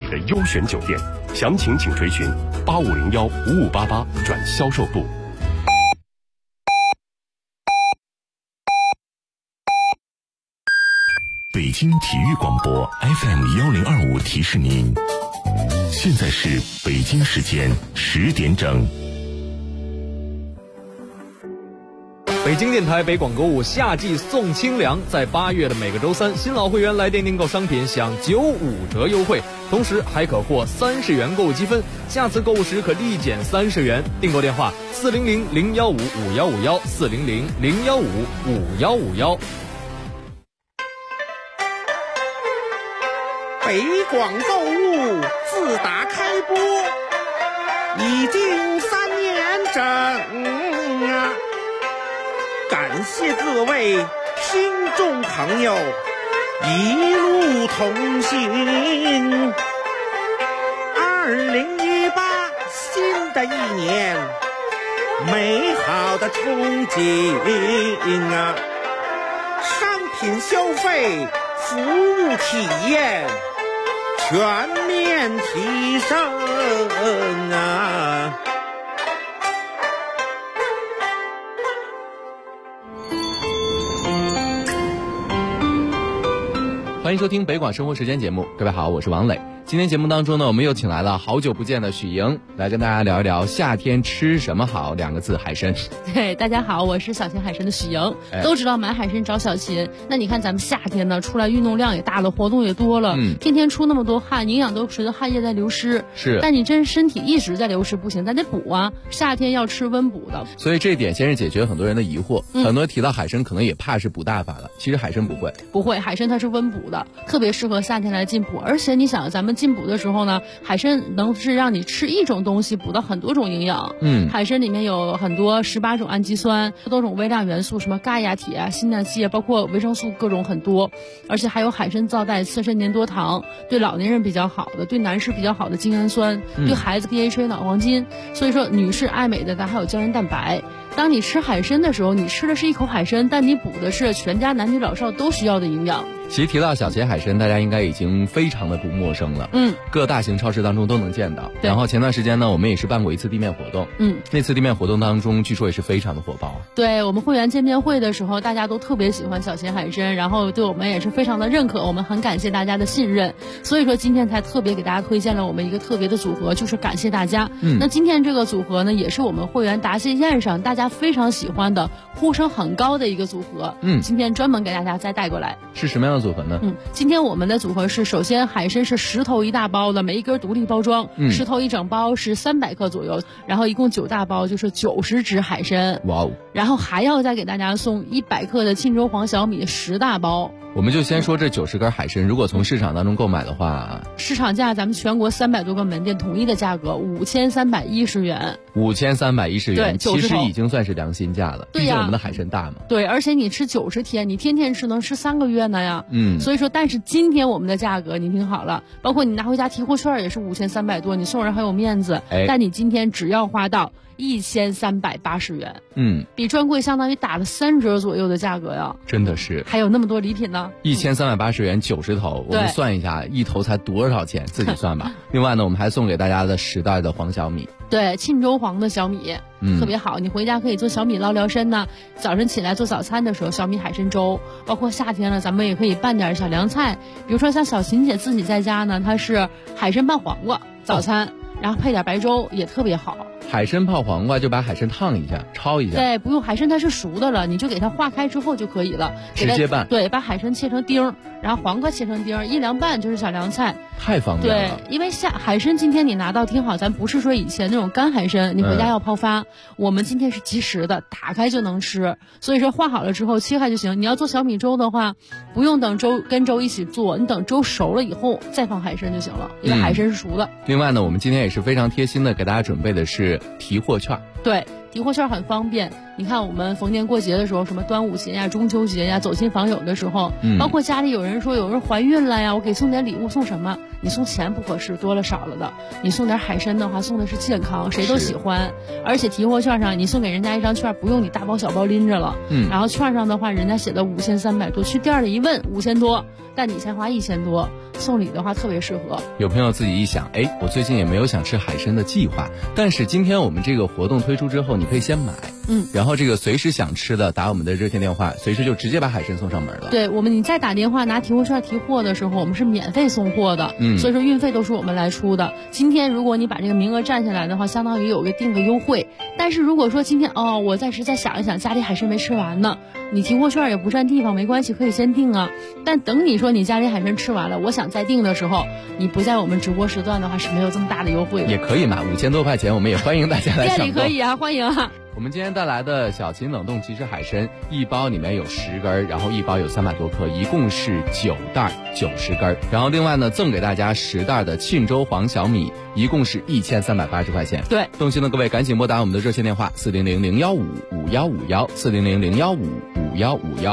的优选酒店，详情请垂询8501-5588转销售部。 北京体育广播 FM1025提示您，现在是北京时间10点整。 北京电台北广购物夏季送清凉，在8月的每个周三，新老会员来电订购商品享95折优惠，同时还可获30元购物积分，下次购物时可立减30元。订购电话400-015-5151，400-015-5151。 北广购物自打开播已经3年整啊，感谢各位听众朋友一路同行。2018新的一年，美好的憧憬啊，商品消费、服务体验全面提升啊！ 欢迎收听北广生活时间节目，各位好，我是王磊。今天节目当中呢，我们又请来了好久不见的许莹，来跟大家聊一聊夏天吃什么好2个字，海参。 对，大家好，我是小秦海参的许莹。都知道买海参找小秦，那你看咱们夏天呢，出来运动量也大了，活动也多了，天天出那么多汗，营养都随着汗液在流失。 是， 但你真身体一直在流失不行，咱得补啊，夏天要吃温补的。 所以这一点先是解决很多人的疑惑，很多人提到海参可能也怕是补大发的，其实海参不会，海参它是温补的，特别适合夏天来进补。而且你想，咱们进补的时候呢，海参能是让你吃一种东西补到很多种营养。海参里面有很多18种氨基酸，多种微量元素，什么钙呀、铁啊、锌啊、硒啊，包括维生素各种很多。而且还有海参皂带刺身粘多糖，对老年人比较好的，对男士比较好的精氨酸，对孩子 DHA 脑黄金。所以说女士爱美的，咱还有胶原蛋白。当你吃海参的时候，你吃的是一口海参，但你补的是全家男女老少都需要的营养。 其实提到小秦海参，大家应该已经非常的不陌生了。各大型超市当中都能见到。然后前段时间呢，我们也是办过一次地面活动。那次地面活动当中，据说也是非常的火爆啊。 对，我们会员见面会的时候，大家都特别喜欢小秦海参，然后对我们也是非常的认可，我们很感谢大家的信任。所以说今天才特别给大家推荐了我们一个特别的组合，就是感谢大家。那今天这个组合呢，也是我们会员答谢宴上大家非常喜欢的、呼声很高的一个组合。今天专门给大家再带过来。 是什么样的组合呢？ 今天我们的组合是，首先海参是10头1大包的，每一根独立包装，10头1整包是300克左右，然后一共9大包就是90只海参。 哇哦！ 然后还要再给大家送100克的沁州黄小米10大包。 我们就先说这90根海参，如果从市场当中购买的话， 市场价咱们全国300多个门店统一的价格5310元。 5310元， 对， 其实已经算是良心价了。 对呀， 毕竟我们的海参大嘛。 对，而且你吃90天，你天天吃能吃3个月呢呀。所以说，但是今天我们的价格你听好了，包括你拿回家提货券也是5300多，你送人很有面子。但你今天只要花到1380元，比专柜相当于打了3折左右的价格呀， 真的是。 还有那么多礼品呢 ，1380元90头，我们算一下，一头才多少钱，自己算吧。另外呢，我们还送给大家的10袋的黄小米， 对，沁州黄的小米，特别好，你回家可以做小米捞辽参呢。早晨起来做早餐的时候，小米海参粥，包括夏天了，咱们也可以拌点小凉菜，比如说像小秦姐自己在家呢，她是海参拌黄瓜早餐，然后配点白粥也特别好。 海参泡黄瓜就把海参烫一下，焯一下。 对，不用，海参它是熟的了，你就给它化开之后就可以了， 直接拌。 对，把海参切成丁，然后黄瓜切成丁，一凉拌就是小凉菜。 太方便了。 对，因为海参今天你拿到听好，咱不是说以前那种干海参，你回家要泡发，我们今天是即食的，打开就能吃。所以说化好了之后切开就行。你要做小米粥的话，不用等粥跟粥一起做，你等粥熟了以后再放海参就行了，因为海参是熟的。 另外呢，我们今天也是非常贴心的给大家准备的是提货券。 对，提货券很方便。你看我们逢年过节的时候，什么端午节呀、中秋节呀，走亲访友的时候，包括家里有人说有人怀孕了呀，我给送点礼物，送什么？ 你送钱不合适，多了少了的。你送点海参的话，送的是健康，谁都喜欢。而且提货券上，你送给人家一张券，不用你大包小包拎着了。然后券上的话，人家写的5300多，去店里一问5000多，但你才花1000多，送礼的话特别适合。 有朋友自己一想，我最近也没有想吃海参的计划，但是今天我们这个活动推出之后，你可以先买。然后这个随时想吃的打我们的热线电话，随时就直接把海参送上门了。 对，你再打电话拿提货券提货的时候，我们是免费送货的。所以说运费都是我们来出的。今天如果你把这个名额占下来的话，相当于有个定个优惠。但是如果说今天我暂时再想一想，家里海参没吃完呢，你提货券也不占地方，没关系，可以先订啊。但等你说你家里海参吃完了，我想再订的时候，你不在我们直播时段的话是没有这么大的优惠的。 也可以嘛，5000多块钱，我们也欢迎大家来抢购。 店里可以啊，欢迎啊。 我们今天带来的小秦冷冻即食海参，一包里面有10根，然后一包有300多克，一共是9袋90根。然后另外呢，赠给大家10袋的沁州黄小米，一共是1380块钱。 对， 动心的各位赶紧拨打我们的热线电话400-015-5151，400-015-5151。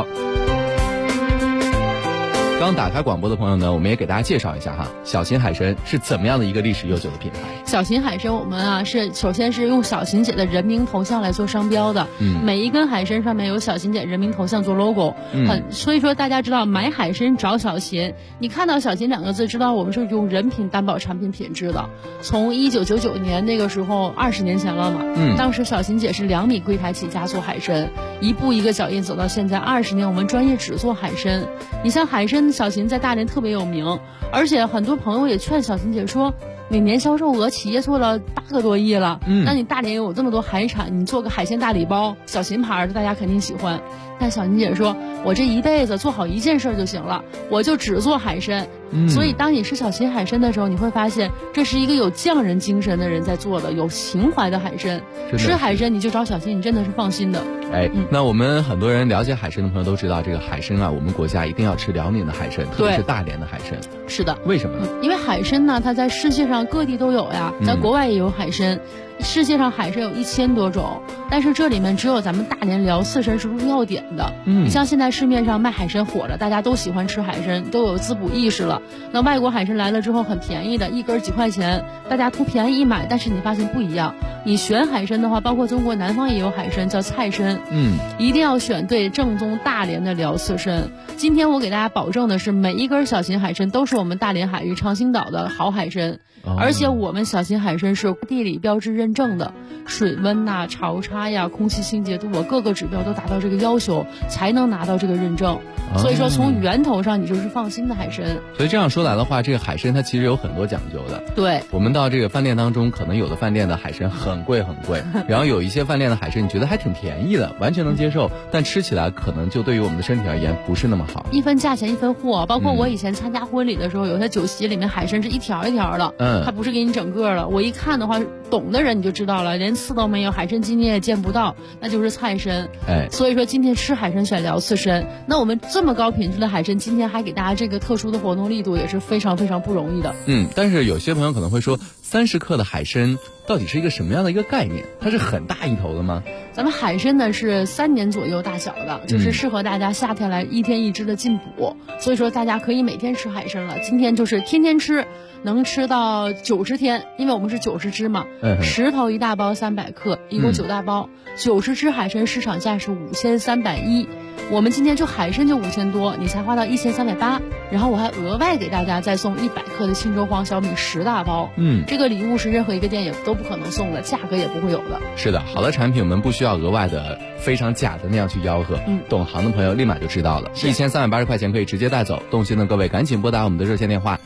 刚打开广播的朋友呢，我们也给大家介绍一下哈，小秦海参是怎么样的一个历史悠久的品牌。 小秦海参我们首先是用小秦姐的人名头像来做商标的，每一根海参上面有小秦姐人名头像做 logo，所以说大家知道买海参找小秦，你看到小秦2个字，知道我们是用人品担保产品品质的。从1999年那个时候20年前了嘛，当时小秦姐是2米柜台起家做海参，一步一个脚印走到现在20年，我们专业只做海参。你像海参小秦在大连特别有名，而且很多朋友也劝小秦姐说，每年销售额企业做了8个多亿了，那你大连有这么多海产，你做个海鲜大礼包，小秦牌的大家肯定喜欢。但小秦姐说，我这一辈子做好一件事就行了，我就只做海参。所以当你吃小秦海参的时候，你会发现这是一个有匠人精神的人在做的，有情怀的海参。吃海参你就找小秦，你真的是放心的。 那我们很多人了解海参的朋友都知道，这个海参我们国家一定要吃辽宁的海参，特别是大连的海参。 是的。 为什么呢？ 因为海参呢，它在世界上各地都有呀，在国外也有海参。世界上海参有1000多种，但是这里面只有咱们大连辽刺参是入药典的。你像现在市面上卖海参火了，大家都喜欢吃海参，都有滋补意识了。那外国海参来了之后很便宜的，一根几块钱，大家图便宜一买，但是你发现不一样。你选海参的话，包括中国南方也有海参叫菜参，一定要选对正宗大连的辽刺参。今天我给大家保证的是，每一根小秦海参都是我们大连海域长兴岛的好海参。而且我们小秦海参是地理标志认证的，水温潮差呀、空气清洁度各个指标都达到这个要求，才能拿到这个认证。所以说从源头上你就是放心的海参。 所以这样说来的话，这个海参它其实有很多讲究的。 对， 我们到这个饭店当中，可能有的饭店的海参很贵很贵，然后有一些饭店的海参你觉得还挺便宜的，完全能接受，但吃起来可能就对于我们的身体而言不是那么好。 一分价钱一分货，包括我以前参加婚礼的时候，有些酒席里面海参是一条一条的，它不是给你整个的。我一看的话，懂的人你就知道了，连刺都没有，海参筋你也见不到，那就是菜参。所以说今天吃海参选辽刺参，那我们这么高品质的海参，今天还给大家这个特殊的活动力度，也是非常非常不容易的。 但是有些朋友可能会说，30克的海参到底是一个什么样的一个概念？它是很大一头的吗？ 咱们海参呢是3年左右大小的，就是适合大家夏天来1天1只的进补，所以说大家可以每天吃海参了。今天就是天天吃，能吃到90天，因为我们是90只嘛，10头1大包300克，一共9大包，90只海参市场价是5310，我们今天就海参就5000多，你才花到1380，然后我还额外给大家再送100克的沁州黄小米10大包，这个礼物是任何一个店也都不可能送的，价格也不会有的。 是的，好的产品我们不需要额外的非常假的那样去吆喝，懂行的朋友立马就知道了。1380块钱可以直接带走，动心的各位赶紧拨打我们的热线电话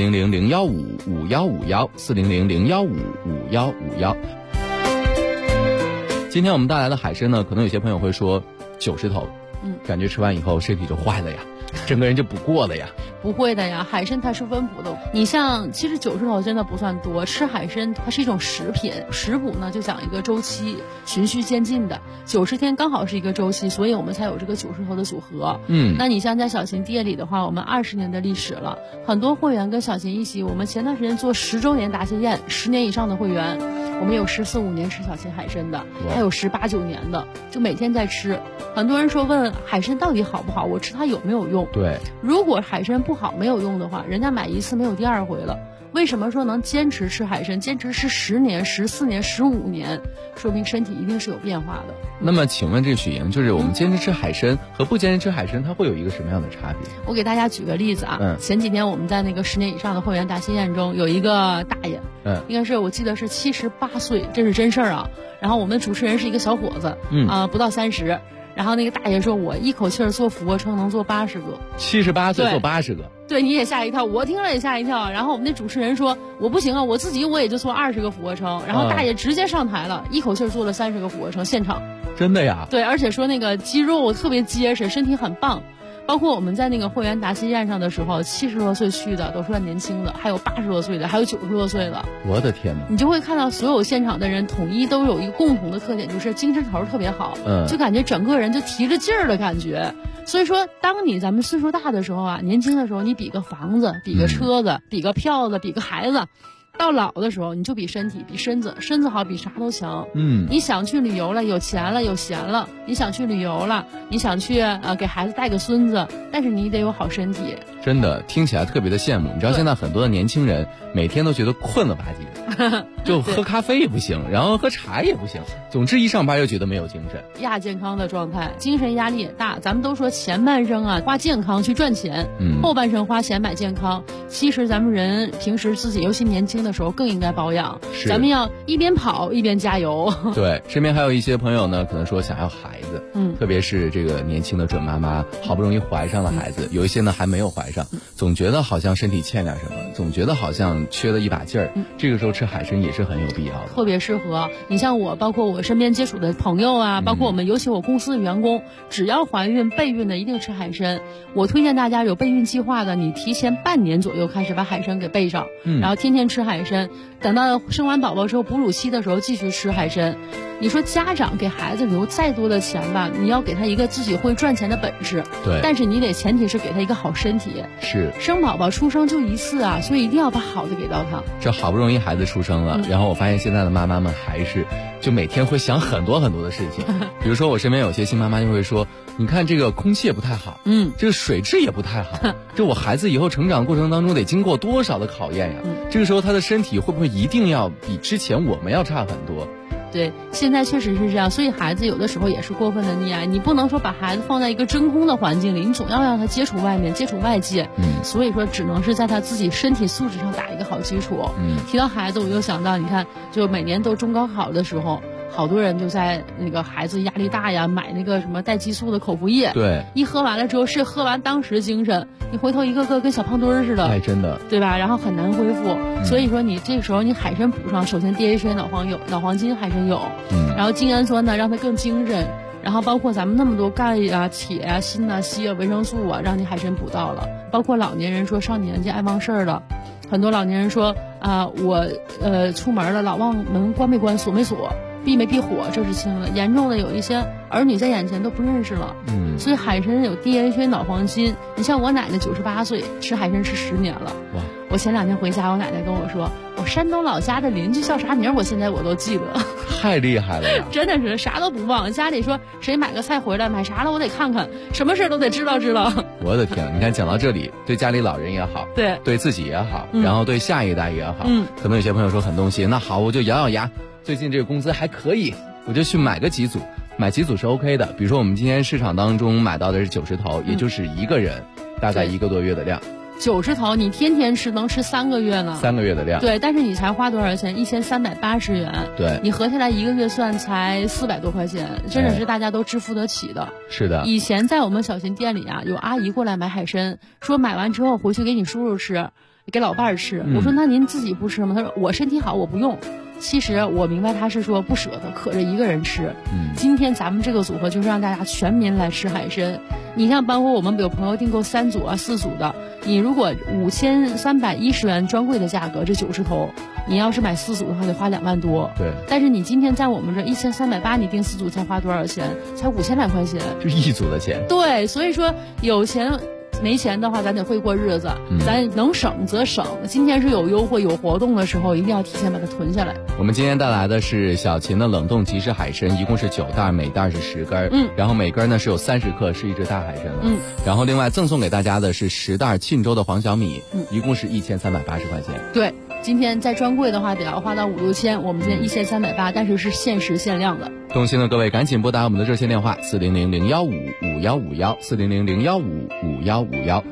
400-015-5151，400-015-5151。今天我们带来的海参呢，可能有些朋友会说90头，感觉吃完以后身体就坏了呀，整个人就不过了呀。 不会的呀，海参它是温补的。你像其实90头真的不算多，吃海参它是一种食品，食补呢就讲一个周期，循序渐进的，90天刚好是一个周期，所以我们才有这个90头的组合。那你像在小秦店里的话，我们20年的历史了，很多会员跟小秦一起，我们前段时间做10周年答谢宴，10年以上的会员，我们有14、15年吃小秦海参的，还有18、19年的，就每天在吃。很多人说问海参到底好不好，我吃它有没有用？ 对， 如果海参不不好没有用的话，人家买一次没有第二回了。为什么说能坚持吃海参，坚持吃10年、14年、15年，说明身体一定是有变化的。 那么请问这许莹，就是我们坚持吃海参和不坚持吃海参，它会有一个什么样的差别？ 我给大家举个例子啊，前几天我们在那个10年以上的会员答谢宴中，有一个大爷，应该是我记得是78岁，这是真事儿啊。然后我们主持人是一个小伙子，不到30。然后那个大爷说，我一口气做俯卧撑能做80个。 78岁做80个， 对，你也吓一跳，我听了也吓一跳。然后我们那主持人说，我不行啊，我自己也就做20个俯卧撑。然后大爷直接上台了，一口气做了30个俯卧撑，现场。 真的呀？ 对，而且说那个肌肉特别结实，身体很棒。包括我们在那个会员答谢宴上的时候，70多岁去的都算年轻的，还有80多岁的，还有90多岁的。 我的天哪！ 你就会看到所有现场的人统一都有一个共同的特点，就是精神头特别好，就感觉整个人就提着劲儿的感觉。所以说，当咱们岁数大的时候啊，年轻的时候你比个房子，比个车子，比个票子，比个孩子。到老的时候，你就比身体，比身子好，比啥都强。你想去旅游了，有钱了，有闲了，你想去旅游了，你想去给孩子带个孙子，但是你得有好身体。 真的听起来特别的羡慕。你知道现在很多的年轻人每天都觉得困了吧唧的，就喝咖啡也不行，然后喝茶也不行，总之一上班就觉得没有精神， 亚健康的状态，精神压力也大。咱们都说前半生啊花健康去赚钱，后半生花钱买健康。其实咱们人平时自己尤其年轻的时候更应该保养，咱们要一边跑一边加油。 对，身边还有一些朋友呢，可能说想要孩子，特别是这个年轻的准妈妈，好不容易怀上了孩子，有一些呢还没有怀上，总觉得好像身体欠点什么，总觉得好像缺了一把劲儿，这个时候吃海参也是很有必要的， 特别适合。你像我，包括我身边接触的朋友啊，包括我们尤其我公司的员工，只要怀孕备孕的一定吃海参。我推荐大家有备孕计划的，你提前半年左右开始把海参给备上，然后天天吃海参，等到生完宝宝之后哺乳期的时候继续吃海参。你说家长给孩子留再多的钱吧，你要给他一个自己会赚钱的本事， 对， 但是你得前提是给他一个好身体。 是， 生宝宝出生就一次啊，所以一定要把好的给到他。 这好不容易孩子出生了，然后我发现现在的妈妈们还是就每天会想很多很多的事情，比如说我身边有些新妈妈就会说，你看这个空气也不太好，这个水质也不太好，这我孩子以后成长过程当中得经过多少的考验呀？这个时候他的身体会不会一定要比之前我们要差很多？ 对，现在确实是这样，所以孩子有的时候也是过分的溺爱，你不能说把孩子放在一个真空的环境里，你总要让他接触外面，接触外界，所以说只能是在他自己身体素质上打一个好基础。提到孩子，我就想到，你看，就每年都中高考的时候，好多人就在那个孩子压力大呀，买那个什么带激素的口服液， 对， 一喝完了之后是喝完当时精神，你回头一个个跟小胖墩儿似的， 哎，真的， 对吧？然后很难恢复，所以说你这个时候你海参补上，首先 DHA 脑黄金海参有，然后精氨酸呢让它更精神，然后包括咱们那么多钙啊、铁啊、锌啊、硒啊、维生素啊，让你海参补到了。包括老年人说上年纪爱忘事儿了，很多老年人说我出门了老忘门关没关锁没锁。避没避火，这是轻的，严重的有一些儿女在眼前都不认识了。所以海参有 DHA 脑黄金。你像我奶奶98岁，吃海参吃10年了。哇！我前2天回家，我奶奶跟我说，我山东老家的邻居叫啥名，现在我都记得。 太厉害了呀！ 真的是啥都不忘。家里说谁买个菜回来，买啥了我得看看，什么事都得知道。 我的天，你看讲到这里，对家里老人也好，对自己也好，然后对下一代也好，可能有些朋友说很动心，那好，我就咬咬牙。最近这个工资还可以，我就去买个几组，买几组是 OK 的。比如说我们今天市场当中买到的是90头，也就是一个人大概1个多月的量。 90头你天天吃能吃3个月呢？3 个月的量。 对，但是你才花多少钱？1380元。 对， 你合下来1个月算才400多块钱，真的是大家都支付得起的。 是的。 以前在我们小型店里啊，有阿姨过来买海参，说买完之后回去给你叔叔吃，给老伴儿吃。我说那您自己不吃吗？他说我身体好，我不用。其实我明白他是说不舍得，可着一个人吃。今天咱们这个组合就是让大家全民来吃海参。你像包括我们有朋友订购3组啊、4组的，你如果5310元专柜的价格，这90头，你要是买4组的话得花2万多。 对。 但是你今天在我们这1380，你订4组才花多少钱？才5000来块钱。 就1组的钱。 对，所以说有钱。 没钱的话，咱得会过日子，咱能省则省。今天是有优惠、有活动的时候，一定要提前把它囤下来。 我们今天带来的是小秦的冷冻即食海参，一共是9袋，每袋是10根，然后每根呢是有30克，是一只大海参了。然后另外赠送给大家的是10袋沁州的黄小米，一共是1380块钱。 对。今天在专柜的话得要花到5、6千，我们今天1380，但是是限时限量的。 动心的各位赶紧拨打我们的热线电话400-015-5151，400-015-5151。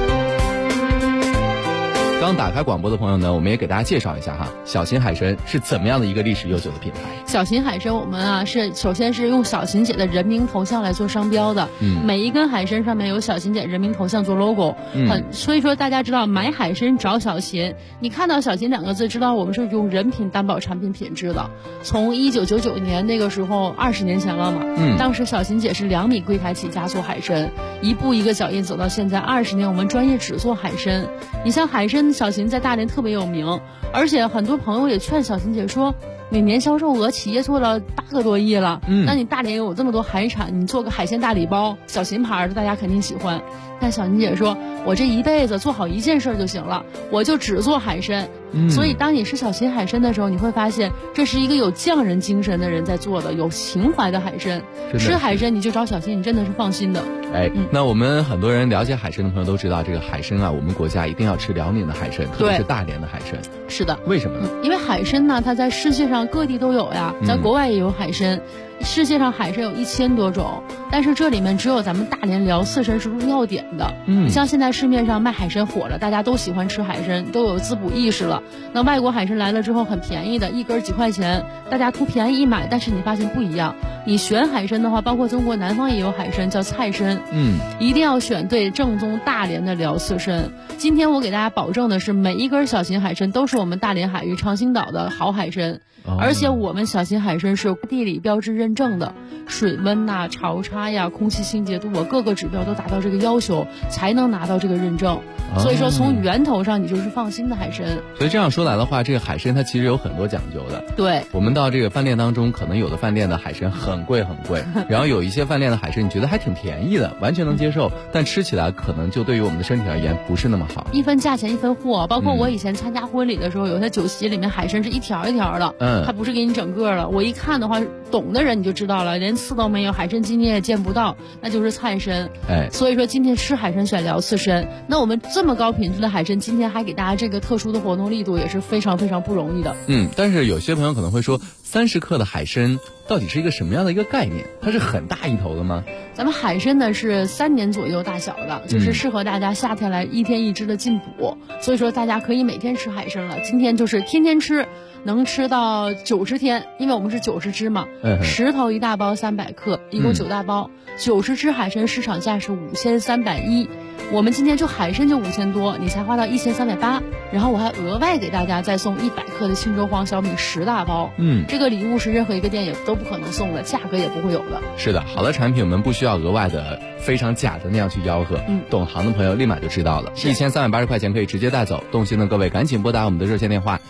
刚打开广播的朋友呢，我们也给大家介绍一下哈，小秦海参是怎么样的一个历史悠久的品牌。 小秦海参我们是首先是用小秦姐的人名头像来做商标的，每一根海参上面有小秦姐人名头像做 logo，所以说大家知道买海参找小秦，你看到小秦2个字，知道我们是用人品担保产品品质的。从1999年那个时候，20年前了嘛，当时小秦姐是2米柜台起家做海参，一步一个脚印走到现在20年，我们专业只做海参。你像海参，小秦在大连特别有名，而且很多朋友也劝小秦姐说，每年销售额企业做了8个多亿了，那你大连有这么多海产，你做个海鲜大礼包，小秦牌的大家肯定喜欢。但小秦姐说，我这一辈子做好一件事就行了，我就只做海参。所以当你吃小秦海参的时候，你会发现这是一个有匠人精神的人在做的，有情怀的海参。吃海参你就找小秦，你真的是放心的。 那我们很多人了解海参的朋友都知道，这个海参我们国家一定要吃辽宁的海参，特别是大连的海参。 是的。 为什么呢？ 因为海参呢，它在世界上各地都有呀，咱国外也有海参。世界上海参有1000多种，但是这里面只有咱们大连辽四参是入药典的。你像现在市面上卖海参火了，大家都喜欢吃海参，都有滋补意识了。那外国海参来了之后很便宜的，一根几块钱，大家图便宜一买，但是你发现不一样。你选海参的话，包括中国南方也有海参叫菜参，一定要选对正宗大连的辽四参。今天我给大家保证的是，每一根小秦海参都是我们大连海域长兴岛的好海参。而且我们小秦海参是地理标志认证的，水温潮差空气清洁度各个指标都达到这个要求，才能拿到这个认证。所以说从源头上你就是放心的海参。 所以这样说来的话，这个海参它其实有很多讲究的。 对， 我们到这个饭店当中，可能有的饭店的海参很贵很贵，然后有一些饭店的海参你觉得还挺便宜的，完全能接受，但吃起来可能就对于我们的身体而言不是那么好。 一分价钱一分货，包括我以前参加婚礼的时候，有些酒席里面海参是一条一条的，它不是给你整个了。我一看的话，懂的人你就知道了，连刺都没有，海参筋你也见不到，那就是菜参。所以说今天吃海参选辽刺参，那我们这么高品质的海参，今天还给大家这个特殊的活动力度，也是非常非常不容易的。 但是有些朋友可能会说，30克的海参到底是一个什么样的一个概念？它是很大一头的吗？ 咱们海参呢是3年左右大小的，就是适合大家夏天来1天1只的进补，所以说大家可以每天吃海参了。今天就是天天吃，能吃到90天，因为我们是90只嘛，10头1大包300克，一共9大包，90只海参市场价是5310，我们今天就海参就5000多，你才花到1380，然后我还额外给大家再送100克的岁州黄小米10大包，这个礼物是任何一个店也都不可能送的，价格也不会有的。 是的，好的产品我们不需要额外的非常假的那样去吆喝，懂行的朋友立马就知道了，1380块钱可以直接带走。动心的各位赶紧拨打我们的热线电话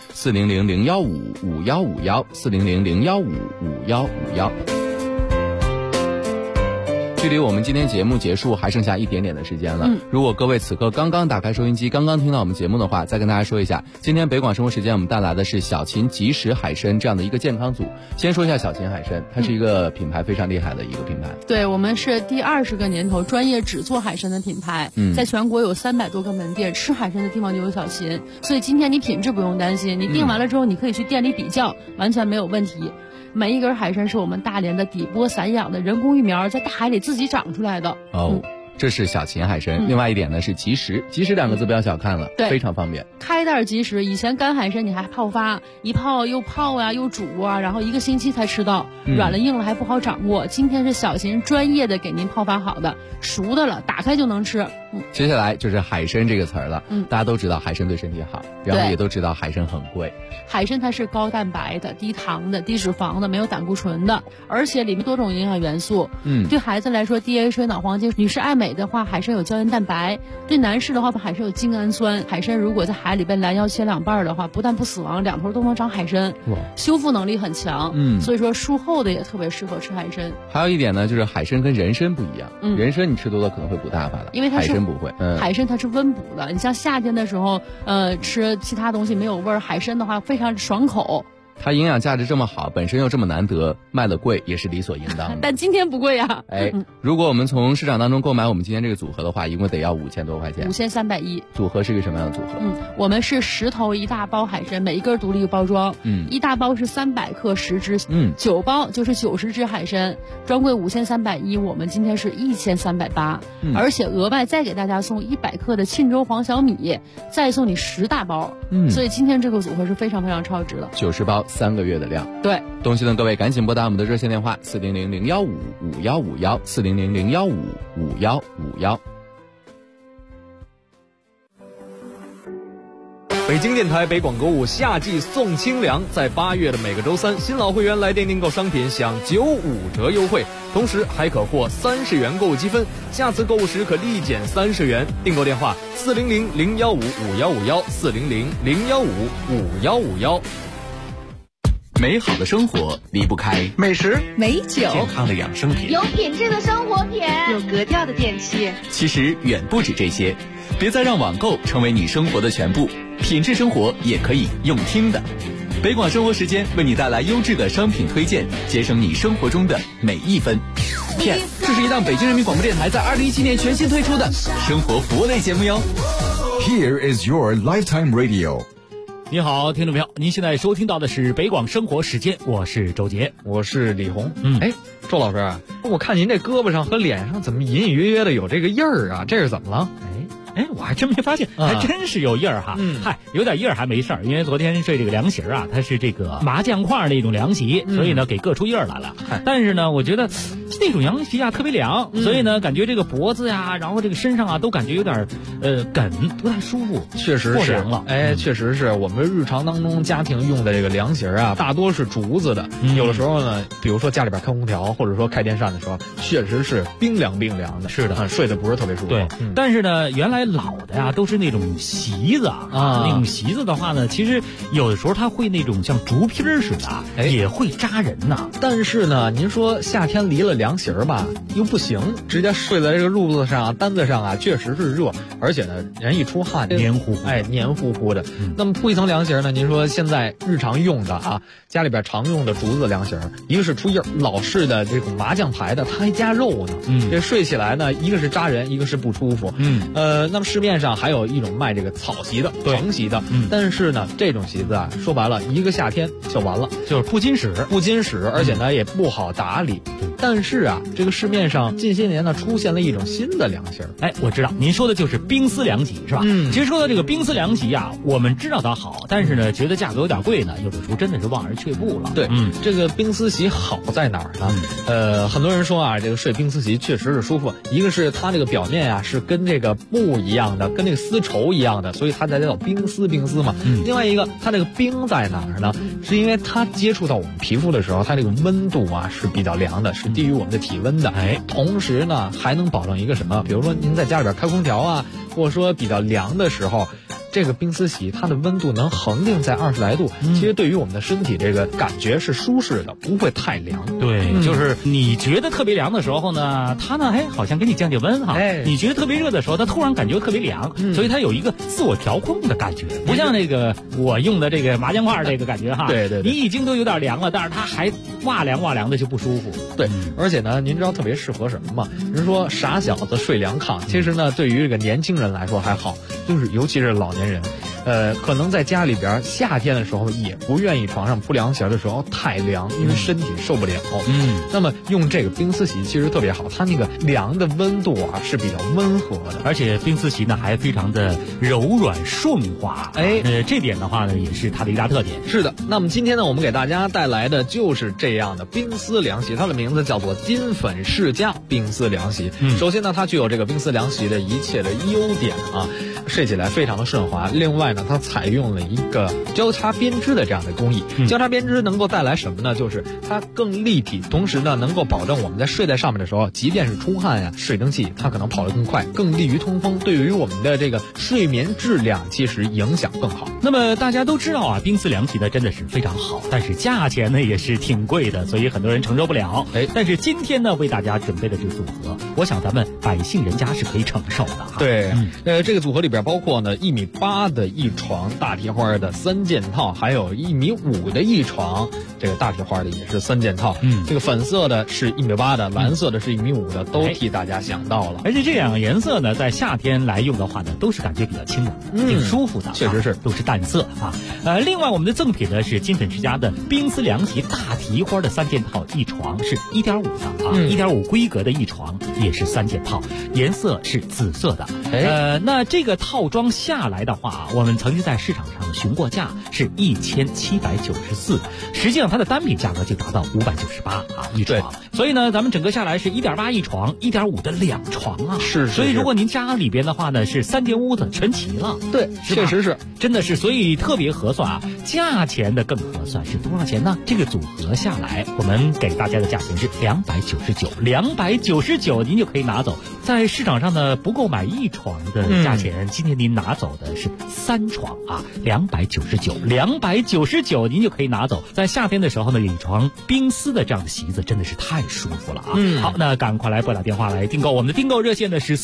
400-015-5151，400-015-5151。距离我们今天节目结束还剩下一点点的时间了。如果各位此刻刚刚打开收音机，刚刚听到我们节目的话，再跟大家说一下，今天北广生活时间我们带来的是小秦即食海参这样的一个健康组。先说一下小秦海参，它是一个品牌非常厉害的一个品牌。 对，我们是第20个年头专业只做海参的品牌，在全国有300多个门店，吃海参的地方就有小秦，所以今天你品质不用担心，你订完了之后你可以去店里比较，完全没有问题。每一根海参是我们大连的底波散养的人工育苗，在大海里自己长出来的。 这是小秦海参。另外一点呢是即食，即食2个字不要小看了，非常方便。 开袋即食，以前干海参你还泡发，一泡又泡又煮然后1个星期才吃到，软了硬了还不好掌握。今天是小秦专业的给您泡发好的，熟的了，打开就能吃。 接下来就是海参这个词儿了。大家都知道海参对身体好，然后也都知道海参很贵。 海参它是高蛋白的、低糖的、低脂肪的、没有胆固醇的，而且里面多种营养元素。对孩子来说 DHA 脑黄金，女士爱美的话，海参有胶原蛋白；对男士的话，海参有精氨酸。海参如果在海里被拦腰切2半的话，不但不死亡，2头都能长海参，修复能力很强。所以说术后的也特别适合吃海参。 还有一点呢，就是海参跟人参不一样。人参你吃多了可能会补大发的， 因为它是参不会。 海参它是温补的，你像夏天的时候，吃其他东西没有味儿，海参的话非常爽口。 它营养价值这么好，本身又这么难得，卖了贵也是理所应当的。 但今天不贵呀。 如果我们从市场当中购买我们今天这个组合的话，一共得要5000多块钱。 5310。 组合是一个什么样的组合？ 我们是10头1大包海参，每一根独立包装。1大包是300克10只，9包就是90只海参，专柜5310，我们今天是1380，而且额外再给大家送100克的沁州黄小米，再送你10大包。所以今天这个组合是非常非常超值的。 90包3个月的量。 对， 东西的各位赶紧拨打我们的热线电话400-015-5151，400-015-5151。 北京电台北广购物夏季送清凉，在8月的每个周三，新老会员来电订购商品享95折优惠，同时还可获30元购物积分，下次购物时可立减30元。订购电话400-015-5151，400-015-5151。 美好的生活离不开美食、 美酒、 健康的养生品， 有品质的生活品， 有格调的电器。 其实远不止这些，别再让网购成为你生活的全部，品质生活也可以用听的。北广生活时间为你带来优质的商品推荐，节省你生活中的每一分。 这是一档北京人民广播电台在2017年全新推出的生活服务类节目哟。 Here is your lifetime radio。 你好，听众朋友，您现在收听到的是北广生活时间，我是周杰， 我是李红。周老师，我看您这胳膊上和脸上怎么隐隐约约的有这个印儿啊？这是怎么了？ 我还真没发现，还真是有印儿哈。有点印儿还没事儿，因为昨天睡这个凉席啊，它是这个麻将块那种凉席，所以呢给硌出印儿来了。但是呢，我觉得那种凉席啊特别凉，所以呢感觉这个脖子呀，然后这个身上啊都感觉有点梗，不太舒服。 确实是凉了， 确实是我们日常当中家庭用的这个凉席啊，大多是竹子的。有的时候呢，比如说家里边开空调或者说开电扇的时候，确实是冰凉的。 是的， 睡得不是特别舒服。 对，但是呢，原来老的呀都是那种席子啊，那种席子的话呢，其实有的时候它会那种像竹皮似的，也会扎人呐。 但是呢，您说夏天离了凉席吧，又不行，直接睡在这个褥子上、单子上啊，确实是热，而且呢，人一出汗黏糊糊， 黏糊糊的。那么铺一层凉席呢，您说现在日常用的啊，家里边常用的竹子凉席，一个是出印儿，老式的这种麻将牌的，它还加肉呢。这睡起来呢，一个是扎人，一个是不舒服。那么市面上还有一种卖这个草席的、藤席的，但是呢，这种席子啊，说白了，一个夏天就完了， 就是不经使， 而且呢也不好打理。但是啊，这个市面上近些年呢出现了一种新的凉席。 我知道您说的就是冰丝凉席是吧？其实说到这个冰丝凉席啊，我们知道它好，但是呢觉得价格有点贵呢，有的时候真的是望而却步了。 对，这个冰丝席好在哪儿呢？很多人说啊，这个睡冰丝席确实是舒服，一个是它这个表面啊是跟这个布一样的，跟这个丝绸一样的，所以它才叫冰丝嘛。另外一个，它这个冰在哪儿呢？是因为它接触到我们皮肤的时候，它这个温度啊是比较凉的，是低于我们的体温的。同时呢还能保证一个什么？比如说您在家里边开空调啊，或者说比较凉的时候，这个冰丝席它的温度能恒定在20来度，其实对于我们的身体这个感觉是舒适的，不会太凉。 对，就是你觉得特别凉的时候呢，它呢好像给你降温哈。你觉得特别热的时候，它突然感觉特别凉，所以它有一个自我调控的感觉，不像那个我用的这个麻将块这个感觉哈。 对， 你已经都有点凉了，但是它还哇凉的就不舒服。 对，而且呢，您知道特别适合什么吗？人说傻小子睡凉炕，其实呢，对于这个年轻人来说还好，就是尤其是老年人。可能在家里边夏天的时候也不愿意床上铺凉席的时候太凉，因为身体受不了。那么用这个冰丝席其实特别好，它那个凉的温度啊是比较温和的， 而且冰丝席呢还非常的柔软顺滑。这点的话呢也是它的一大特点。 是的，那么今天呢我们给大家带来的就是这样的冰丝凉席，它的名字叫做金粉世家冰丝凉席。首先呢它具有这个冰丝凉席的一切的优点啊。 睡起来非常的顺滑。另外呢，它采用了一个交叉编织的这样的工艺。交叉编织能够带来什么呢？就是它更立体，同时呢能够保证我们在睡在上面的时候，即便是出汗呀，水蒸气它可能跑得更快，更利于通风，对于我们的这个睡眠质量其实影响更好。 那么大家都知道啊，冰丝凉席呢真的是非常好，但是价钱呢也是挺贵的，所以很多人承受不了。但是今天呢为大家准备的这个组合，我想咱们百姓人家是可以承受的哈。 对，这个组合里边包括呢1.8米的一床大提花的3件套，还有1.5米的一床这个大提花的也是3件套。这个粉色的是1.8米的，蓝色的是1.5米的，都替大家想到了。 而且这两个颜色呢，在夏天来用的话呢，都是感觉比较清凉，挺舒服的。 确实是， 都是淡色啊。另外我们的赠品呢是金粉世家的冰丝凉席大提花的3件套，一床是1.5的啊，1.5规格的一床也是3件套，颜色是紫色的。那这个套装下来的话，我们曾经在市场上询过价是1794，实际上它的单品价格就达到598啊一床。所以呢，咱们整个下来是1.8一床，1.5的2床啊。 是。 所以如果您家里边的话呢，是3间屋子全齐了。 对，确实是， 真的是，所以特别合算啊。价钱的更合算是多少钱呢？这个组合下来，我们给大家的价钱是299，299您就可以拿走。在市场上呢，不购买一床的价钱，今天您拿走的是3床啊，299您就可以拿走。在夏天的时候呢，有一床冰丝的这样的席子真的是太舒服了啊。好，那赶快来拨打电话来订购，我们的订购热线呢是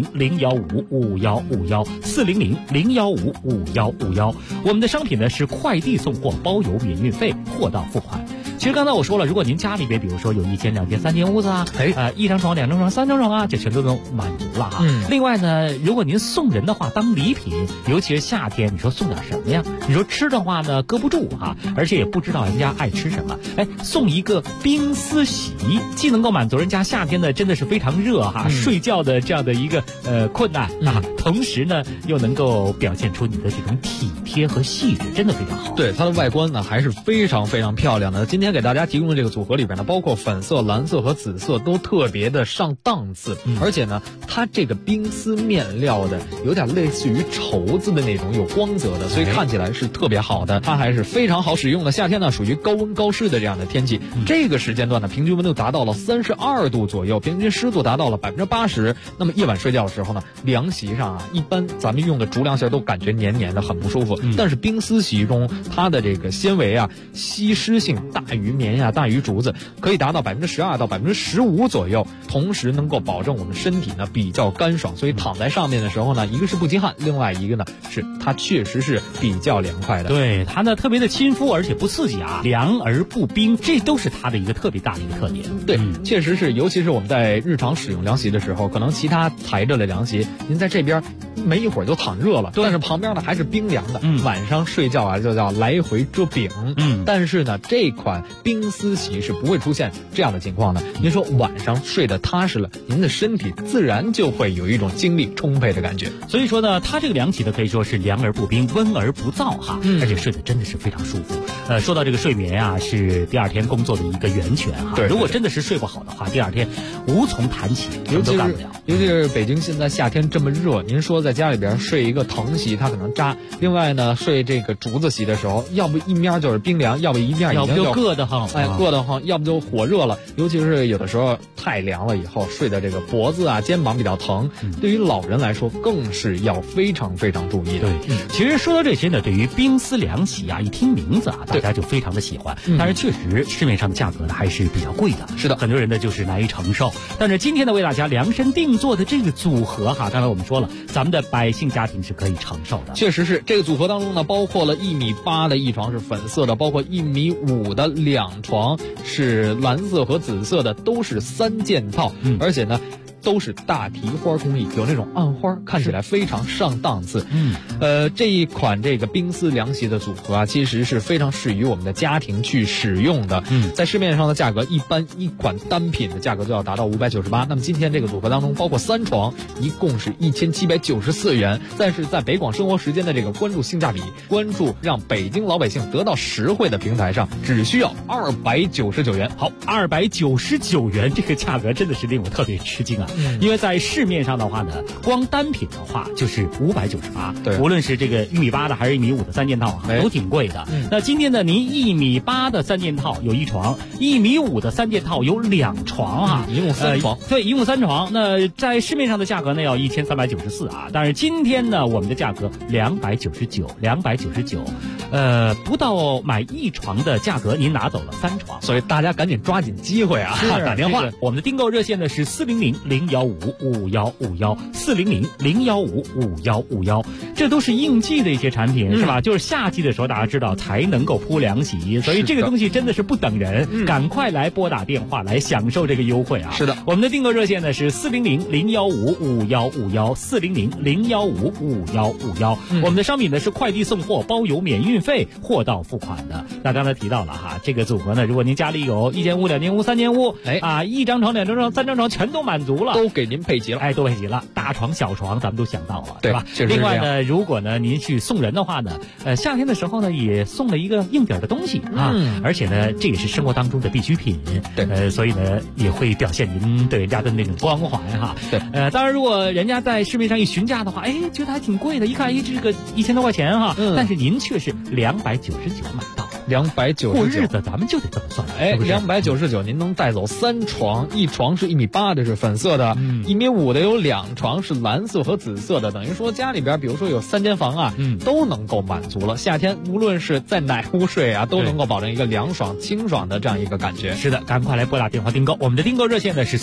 400-015-5151，400-015-5151。我们的商品呢是快递送货，包邮免运费，货到付款。其实刚才我说了，如果您家里边比如说有1间、2间、3间屋子啊，一张床、2张床、3张床啊，这全都能满足了啊。另外呢，如果您送人的话，当礼品，尤其是夏天，你说送点什么呀？你说吃的话呢，搁不住哈，而且也不知道人家爱吃什么。送一个冰丝席，既能够满足人家夏天的真的是非常热哈，睡觉的这样的一个困难啊，同时呢又能够表现出你的这种体贴和细致，真的非常好。 对，它的外观呢还是非常非常漂亮的。今天给大家提供的这个组合里边呢，包括粉色、蓝色和紫色都特别的上档次，而且呢，它这个冰丝面料的有点类似于绸子的那种有光泽的，所以看起来是特别好的。它还是非常好使用的。夏天呢属于高温高湿的这样的天气，这个时间段呢平均温度达到了32度左右，平均湿度达到了80%。那么夜晚睡觉的时候呢，凉席上啊，一般咱们用的竹凉席都感觉黏黏的，很不舒服。但是冰丝席中它的这个纤维啊，吸湿性大于棉呀，大于竹子，可以达到12%到15%左右，同时能够保证我们身体呢比较干爽，所以躺在上面的时候呢，一个是不积汗，另外一个呢是它确实是比较凉快的。 对，它呢特别的亲肤，而且不刺激啊，凉而不冰，这都是它的一个特别大的一个特点。 对，确实是，尤其是我们在日常使用凉席的时候，可能其他抬着的凉席，您在这边没一会儿就躺热了，但是旁边呢还是冰凉的，晚上睡觉啊就叫来回遮饼。但是呢，这款冰丝席是不会出现这样的情况的。您说晚上睡得踏实了，您的身体自然就会有一种精力充沛的感觉。 所以说呢，它这个凉席呢可以说是凉而不冰，温而不燥哈，而且睡得真的是非常舒服。说到这个睡眠啊，是第二天工作的一个源泉哈。对，如果真的是睡不好的话，第二天无从谈起，什么都干不了。 尤其是北京现在夏天这么热，您说在家里边睡一个藤席，它可能扎；另外呢，睡这个竹子席的时候，要不一面就是冰凉，要不一面已经就硌得慌， 硌得慌，要不就火热了。尤其是有的时候太凉了以后，睡的这个脖子啊、肩膀比较疼，对于老人来说更是要非常非常注意的。 对，其实说到这些呢，对于冰丝凉席啊，一听名字啊，大家就非常的喜欢。但是确实市面上的价格呢还是比较贵的， 是的， 很多人呢就是难以承受。但是今天呢为大家量身定做的这个组合哈，刚才我们说了，咱们的百姓家庭是可以承受的。 确实是，这个组合当中呢，包括了1.8米的一床是粉色的，包括1.5米的2床是蓝色和紫色的，都是3件套，而且呢都是大提花工艺，有那种暗花，看起来非常上档次。这一款这个冰丝凉席的组合啊，其实是非常适于我们的家庭去使用的。在市面上的价格，一般一款单品的价格就要达到598。那么今天这个组合当中，包括3床，一共是1794元。但是在北广生活时间的这个关注性价比、关注让北京老百姓得到实惠的平台上，只需要299元。 好，299元这个价格真的是令我特别吃惊啊！ 因为在市面上的话呢，光单品的话就是598， 对， 无论是这个1.8米的还是1.5米的3件套都挺贵的。那今天呢，您1.8米的3件套有1床，1.5米的3件套有2床啊， 一共3床， 对，一共3床。那在市面上的价格呢要1394啊，但是今天呢，我们的价格299，不到买1床的价格，您拿走了3床， 所以大家赶紧抓紧机会啊，打电话。 我们的订购热线呢是400-015-5151，400-015-5151，这都是应季的一些产品，是吧？就是夏季的时候，大家知道才能够铺凉席，所以这个东西真的是不等人，赶快来拨打电话来享受这个优惠啊！ 是的， 我们的订购热线呢是400-015-5151，400-015-5151，我们的商品呢是快递送货，包邮免运费，货到付款的。那刚才提到了哈，这个组合呢，如果您家里有1间屋、2间屋、3间屋，1张床、2张床、3张床全都满足了， 都给您配齐了， 都配齐了，大床、小床咱们都想到了， 对吧？另外呢，如果呢您去送人的话呢，夏天的时候呢也送了一个硬底的东西啊，而且呢这也是生活当中的必需品， 对， 所以呢也会表现您对人家的那种关怀哈。 对， 当然如果人家在市面上一询价的话，觉得还挺贵的，一看这个1000多块钱哈，但是您却是299买到。 299， 过日子咱们就得这么算 ，299您能带走3床，1床是1.8米的，是粉色的，1.5米的有2床是蓝色和紫色的，等于说家里边比如说有3间房啊，都能够满足了。夏天无论是在哪屋睡啊，都能够保证一个凉爽清爽的这样一个感觉。 是的，赶快来拨打电话订购，我们的订购热线呢是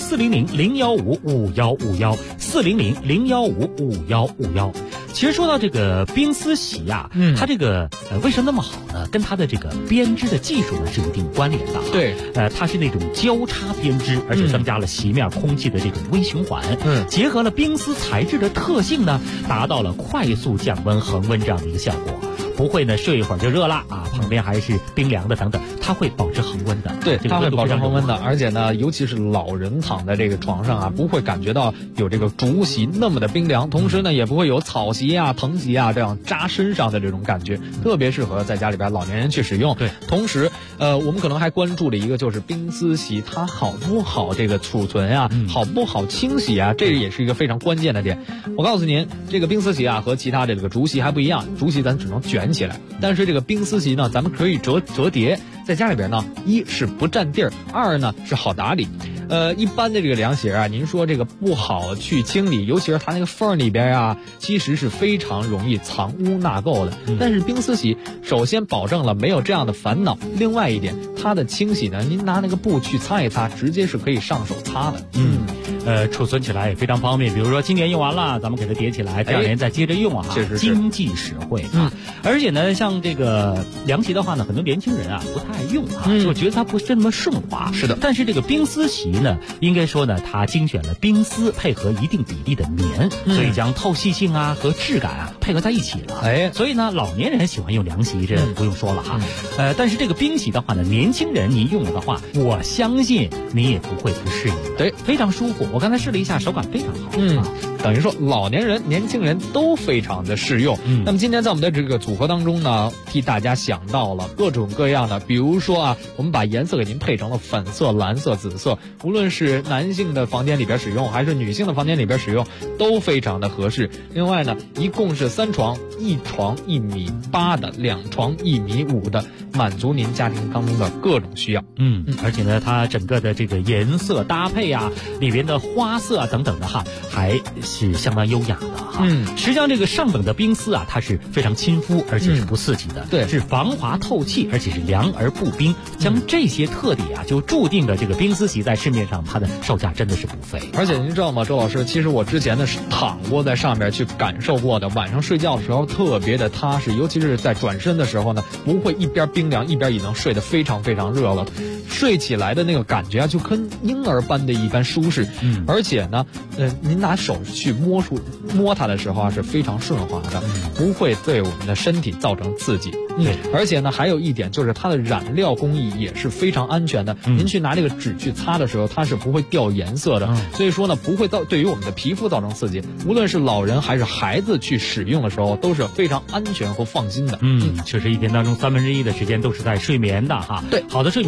400-015-5151，400-015-5151。其实说到这个冰丝席啊，它这个为什么那么好呢？跟它的这个编织的技术呢是有一定关联的。 对， 它是那种交叉编织，而且增加了席面空气的这种微循环，结合了冰丝材质的特性呢，达到了快速降温恒温这样的一个效果。不会呢睡一会儿就热了啊，旁边还是冰凉的等等，它会保持恒温的。 对，它会保持恒温的，而且呢，尤其是老人躺在这个床上啊，不会感觉到有这个竹席那么的冰凉，同时呢，也不会有草席啊、藤席啊这样扎身上的这种感觉，特别适合在家里边老年人去使用。 对， 同时我们可能还关注了一个就是冰丝席它好不好这个储存啊，好不好清洗啊，这也是一个非常关键的点。我告诉您，这个冰丝席啊和其他的这个竹席还不一样，竹席咱只能卷起来，但是这个冰丝席呢，咱们可以折叠，在家里边呢，一是不占地儿，2呢是好打理。一般的这个凉席啊，您说这个不好去清理，尤其是它那个缝里边啊，其实是非常容易藏污纳垢的。但是冰丝席首先保证了没有这样的烦恼，另外一点，它的清洗呢，您拿那个布去擦一擦，直接是可以上手擦的。 储存起来也非常方便，比如说今年用完了，咱们给它叠起来，第2年再接着用啊， 是经济实惠啊。而且呢，像这个凉席的话呢，很多年轻人啊不太爱用啊，就觉得它不是那么顺滑。 是的， 但是这个冰丝席呢，应该说呢，它精选了冰丝配合一定比例的棉，所以将透气性啊和质感啊配合在一起了。所以呢，老年人喜欢用凉席，这不用说了哈。但是这个冰席的话呢，年轻人您用了的话，我相信你也不会不适应的。 对， 非常舒服。我刚才试了一下，手感非常好。 等于说老年人、年轻人都非常的适用。那么今天在我们的这个组合当中呢，替大家想到了各种各样的，比如说啊，我们把颜色给您配成了粉色、蓝色、紫色，无论是男性的房间里边使用，还是女性的房间里边使用，都非常的合适。另外呢，一共是3床，1床1.8米的，2床1.5米的，满足您家庭当中的各种需要。 而且呢，它整个的这个颜色搭配啊，里边的花色啊等等的哈，还是相当优雅的哈。实际上这个上等的冰丝啊，它是非常亲肤，而且是不刺激的， 对， 是防滑透气，而且是凉而不冰。将这些特点啊，就注定了这个冰丝席在市面上它的售价真的是不菲。 而且您知道吗，周老师，其实我之前呢是躺过在上面去感受过的，晚上睡觉的时候特别的踏实，尤其是在转身的时候呢，不会一边冰凉一边也能睡得非常非常热了。睡起来的那个感觉啊，就跟婴儿般的一般舒适。而且呢，您拿手去摸它的时候啊，是非常顺滑的，不会对我们的身体造成刺激。而且呢，还有一点就是它的染料工艺也是非常安全的。您去拿这个纸去擦的时候，它是不会掉颜色的。所以说呢，不会对于我们的皮肤造成刺激。无论是老人还是孩子去使用的时候，都是非常安全和放心的。 确实一天当中1/3的时间都是在睡眠的哈。 对， 好的睡眠对于人的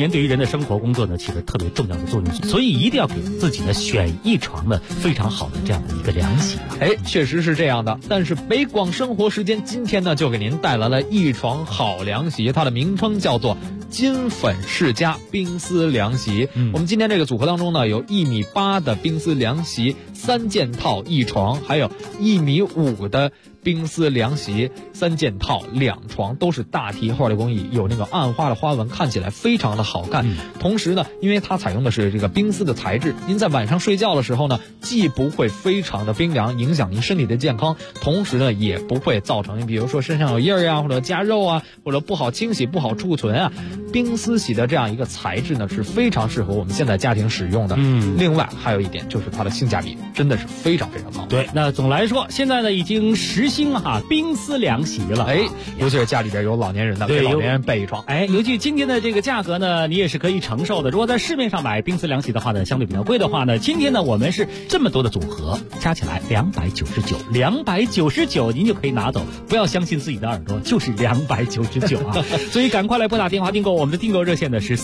生活工作呢起着特别重要的作用，所以一定要给自己呢选一床呢非常好的这样的一个凉席。 确实是这样的。但是北广生活时间今天呢就给您带来了一床好凉席，它的名称叫做金粉世家冰丝凉席。我们今天这个组合当中呢，有1.8米的冰丝凉席3件套1床，还有1.5米的冰丝凉席3件套2床，都是大提花的工艺，有那个暗花的花纹，看起来非常的好看。同时呢，因为它采用的是这个冰丝的材质，您在晚上睡觉的时候呢，既不会非常的冰凉，影响您身体的健康，同时呢，也不会造成比如说身上有印儿啊，或者夹肉啊，或者不好清洗、不好储存啊。冰丝洗的这样一个材质呢，是非常适合我们现在家庭使用的。另外还有一点就是它的性价比真的是非常非常高。 对，那总来说，现在呢已经实行冰丝凉席了。 尤其是家里边有老年人的，给老年人备一床。 尤其今天的这个价格呢，你也是可以承受的。如果在市面上买冰丝凉席的话呢，相对比较贵的话呢，今天呢我们是这么多的组合，加起来299，您就可以拿走。不要相信自己的耳朵，就是299啊！所以赶快来拨打电话订购，我们的订购热线呢是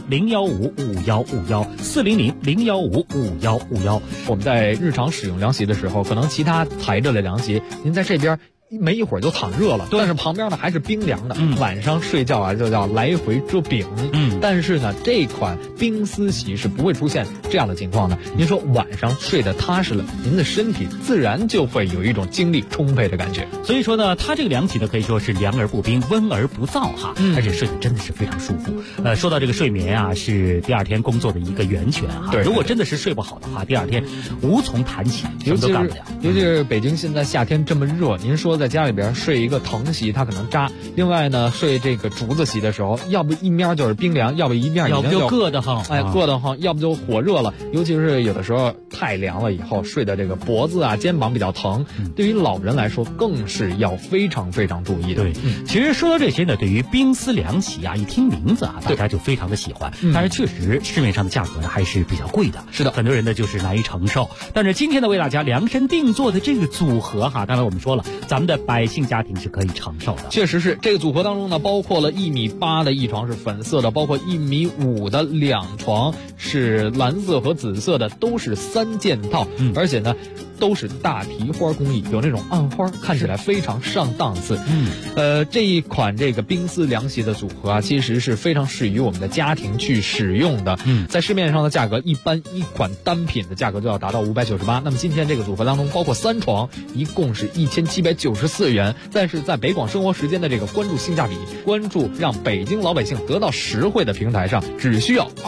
400-015-5151，400-015-5151。 我们在日常使用凉席的时候，可能其他材质的凉席，您在这边没一会儿就躺热了，但是旁边呢还是冰凉的。晚上睡觉啊就叫来回遮饼。但是呢这款冰丝席是不会出现这样的情况的。您说晚上睡得踏实了，您的身体自然就会有一种精力充沛的感觉。 所以说呢，它这个凉席呢可以说是凉而不冰，温而不燥而且睡得真的是非常舒服。说到这个睡眠啊，是第二天工作的一个源泉对， 如果真的是睡不好的话，第二天无从谈起，什么都干不了。 尤其是北京现在夏天这么热，您说在家里边睡一个藤席它可能扎，另外呢睡这个竹子席的时候，要不一面就是冰凉，要不一面要不就硌得慌， 硌得慌，要不就火热了。尤其是有的时候太凉了以后，睡的这个脖子啊肩膀比较疼，对于老人来说更是要非常非常注意的。 对，其实说到这些呢，对于冰丝凉席啊，一听名字大家就非常的喜欢，但是确实市面上的价格呢还是比较贵的。 是的， 很多人呢就是难以承受。但是今天呢为大家量身定做的这个组合刚才我们说了，咱们的百姓家庭是可以承受的。 确实是，这个组合当中呢，包括了1.8米的1床是粉色的，包括1.5米的2床是蓝色和紫色的，都是3件套，而且呢都是大提花工艺，有那种暗花，看起来非常上档次。这一款这个冰丝凉席的组合啊，其实是非常适于我们的家庭去使用的。在市面上的价格，一般一款单品的价格就要达到598。那么今天这个组合当中包括3床，一共是1794元。但是在北广生活时间的这个关注性价比、关注让北京老百姓得到实惠的平台上，只需要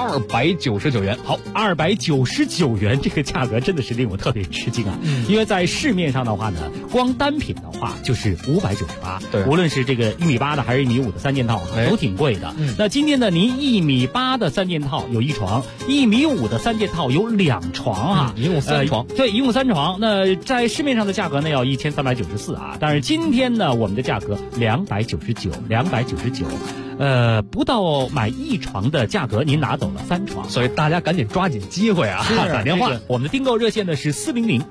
299元。 好，299元这个价格真的是令我特别吃惊啊！因为在市面上的话呢，光单品的话就是598， 对， 无论是这个1.8米的还是1.5米的3件套都挺贵的。那今天呢，您1.8米的3件套有1床，1.5米的3件套有2床一共3床。 对，一共3床。那在市面上的价格呢要1394啊，但是今天呢我们的价格299。不到买1床的价格，您拿走了3床， 所以大家赶紧抓紧机会啊！ 打电话，我们的订购热线呢是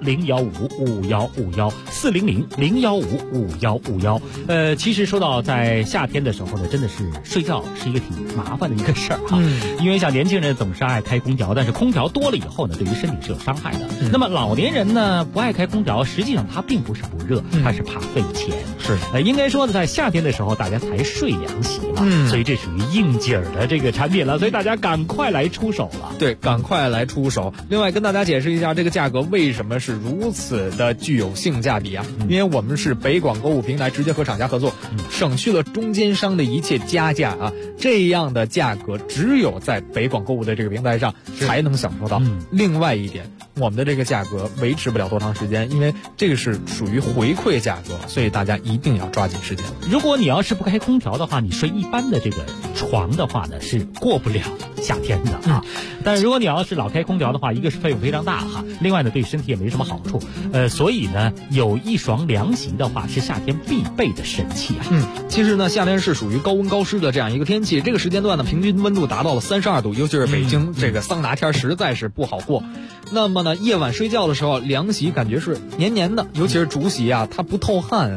400-015-5151，400-015-5151。其实说到在夏天的时候呢，真的是睡觉是一个挺麻烦的一个事儿因为像年轻人总是爱开空调，但是空调多了以后呢，对于身体是有伤害的。那么老年人呢不爱开空调，实际上他并不是不热，他是怕费钱。 是， 应该说呢，在夏天的时候大家才睡凉席嘛。所以这属于应景儿的这个产品了，所以大家赶快来出手了。 对，赶快来出手。另外跟大家解释一下，这个价格为什么是如此的具有性价比啊？因为我们是北广购物平台直接和厂家合作，省去了中间商的一切加价啊，这样的价格只有在北广购物的这个平台上才能享受到。另外一点，我们的这个价格维持不了多长时间，因为这个是属于回馈价格，所以大家一定要抓紧时间。 如果你要是不开空调的话，你睡一般的这个床的话呢，是过不了夏天的但是如果你要是老开空调的话，一个是费用非常大另外呢对身体也没什么好处。所以呢有一床凉席的话是夏天必备的神器其实呢夏天是属于高温高湿的这样一个天气，这个时间段呢平均温度达到了32度，尤其是北京这个桑拿天实在是不好过。那么呢夜晚睡觉的时候，凉席感觉是黏黏的，尤其是竹席啊，它不透汗啊，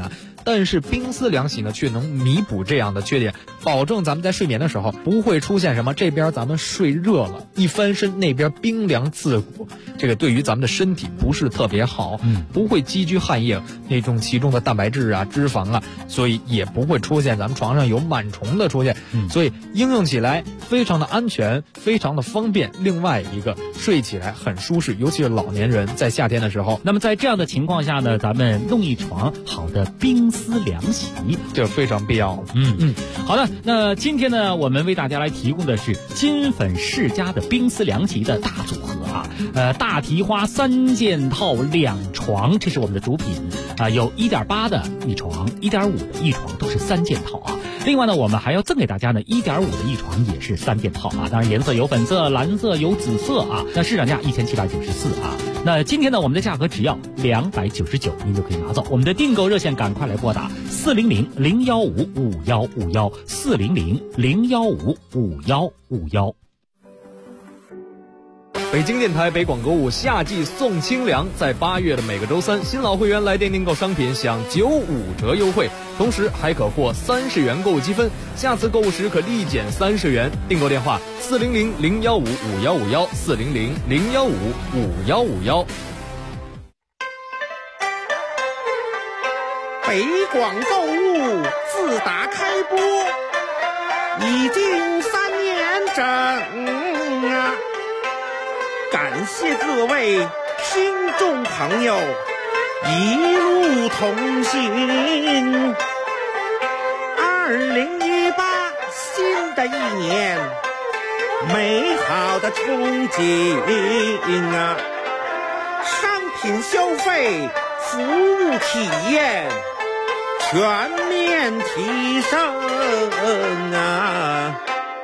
但是冰丝凉席呢却能弥补这样的缺点，保证咱们在睡眠的时候不会出现什么这边咱们睡热了一翻身那边冰凉刺骨，这个对于咱们的身体不是特别好，不会积聚汗液那种其中的蛋白质啊脂肪啊，所以也不会出现咱们床上有螨虫的出现，所以应用起来非常的安全，非常的方便。另外一个睡起来很舒适，尤其是老年人在夏天的时候。 那么在这样的情况下呢，咱们弄一床好的冰丝凉席， 这非常必要。 好的，那今天呢，我们为大家来提供的是金粉世家的冰丝凉席的大组合啊，大提花3件套2床，这是我们的主品啊，有1.8的一床，1.5的一床，都是3件套啊。另外呢，我们还要赠给大家呢1.5的一床，也是3件套啊。当然颜色有粉色、蓝色、有紫色啊。那市场价1794啊。那今天呢，我们的价格只要299，您就可以拿走。我们的订购热线赶快来拨打400-015-5151，400-015-5151。 北京电台北广购物夏季送清凉，在8月的每个周三，新老会员来电订购商品享95折优惠，同时还可获30元购物积分，下次购物时可立减30元。订购电话400-015-5151，400-015-5151。 北广购物自打开播已经3年整啊，感谢各位听众朋友一路同行。2018新的一年，美好的憧憬啊，商品消费、服务体验全面提升啊！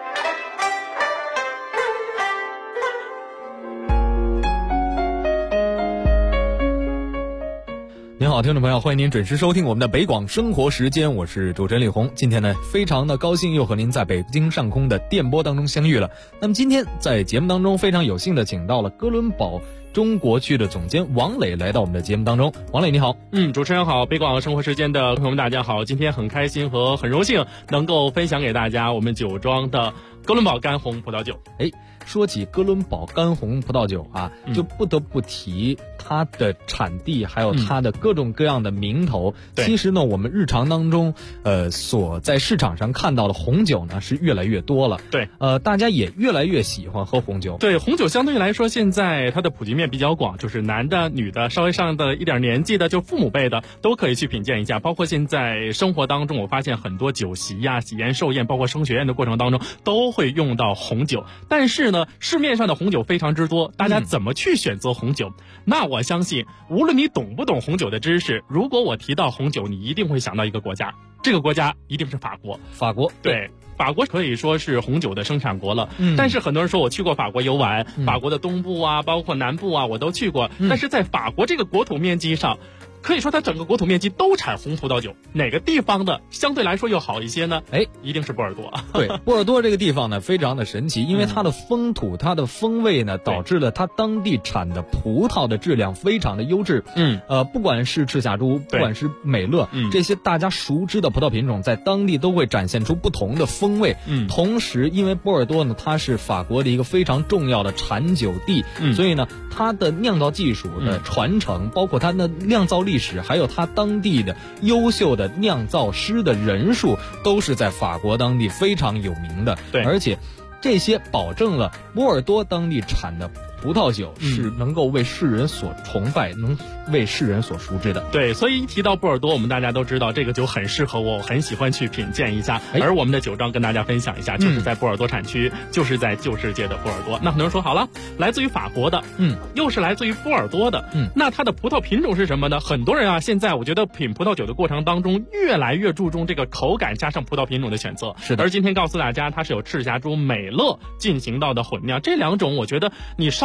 您好，听众朋友，欢迎您准时收听我们的北广生活时间，我是主持人李红。今天呢，非常的高兴又和您在北京上空的电波当中相遇了。那么今天在节目当中非常有幸的请到了哥伦堡中国区的总监王磊来到我们的节目当中。王磊你好。 主持人好，北广生活时间的朋友们大家好，今天很开心和很荣幸能够分享给大家我们酒庄的哥伦堡干红葡萄酒。 说起哥伦堡干红葡萄酒啊，就不得不提它的产地，还有它的各种各样的名头。其实呢，我们日常当中，所在市场上看到的红酒呢是越来越多了。 对， 大家也越来越喜欢喝红酒。 对，红酒相对来说，现在它的普及面比较广，就是男的、女的，稍微上的一点年纪的，就父母辈的都可以去品鉴一下。包括现在生活当中，我发现很多酒席呀、喜宴、寿宴，包括升学宴的过程当中，都会用到红酒。但是呢，市面上的红酒非常之多，大家怎么去选择红酒？那我相信，无论你懂不懂红酒的知识，如果我提到红酒，你一定会想到一个国家，这个国家一定是法国。 法国， 对。法国可以说是红酒的生产国了，但是很多人说我去过法国游玩，法国的东部啊，包括南部啊，我都去过，但是在法国这个国土面积上，可以说它整个国土面积都产红葡萄酒，哪个地方的相对来说又好一些呢？一定是波尔多。 对，波尔多这个地方呢非常的神奇，因为它的风土、它的风味呢，导致了它当地产的葡萄的质量非常的优质。不管是赤霞珠，不管是美乐，这些大家熟知的葡萄品种，在当地都会展现出不同的风味。同时，因为波尔多呢，它是法国的一个非常重要的产酒地，所以呢，它的酿造技术的传承，包括它的酿造历史，还有它当地的优秀的酿造师的人数，都是在法国当地非常有名的。 对， 而且这些保证了波尔多当地产的葡萄酒是能够为世人所崇拜，能为世人所熟知的。 对，所以一提到波尔多，我们大家都知道这个酒很适合我，我很喜欢去品鉴一下。而我们的酒庄跟大家分享一下，就是在波尔多产区，就是在旧世界的波尔多。那很多人说好了，来自于法国的，又是来自于波尔多的，那它的葡萄品种是什么呢？很多人啊，现在我觉得品葡萄酒的过程当中，越来越注重这个口感加上葡萄品种的选择。 是的。 而今天告诉大家，它是有赤霞珠、美乐进行到的混酿，这两种我觉得你稍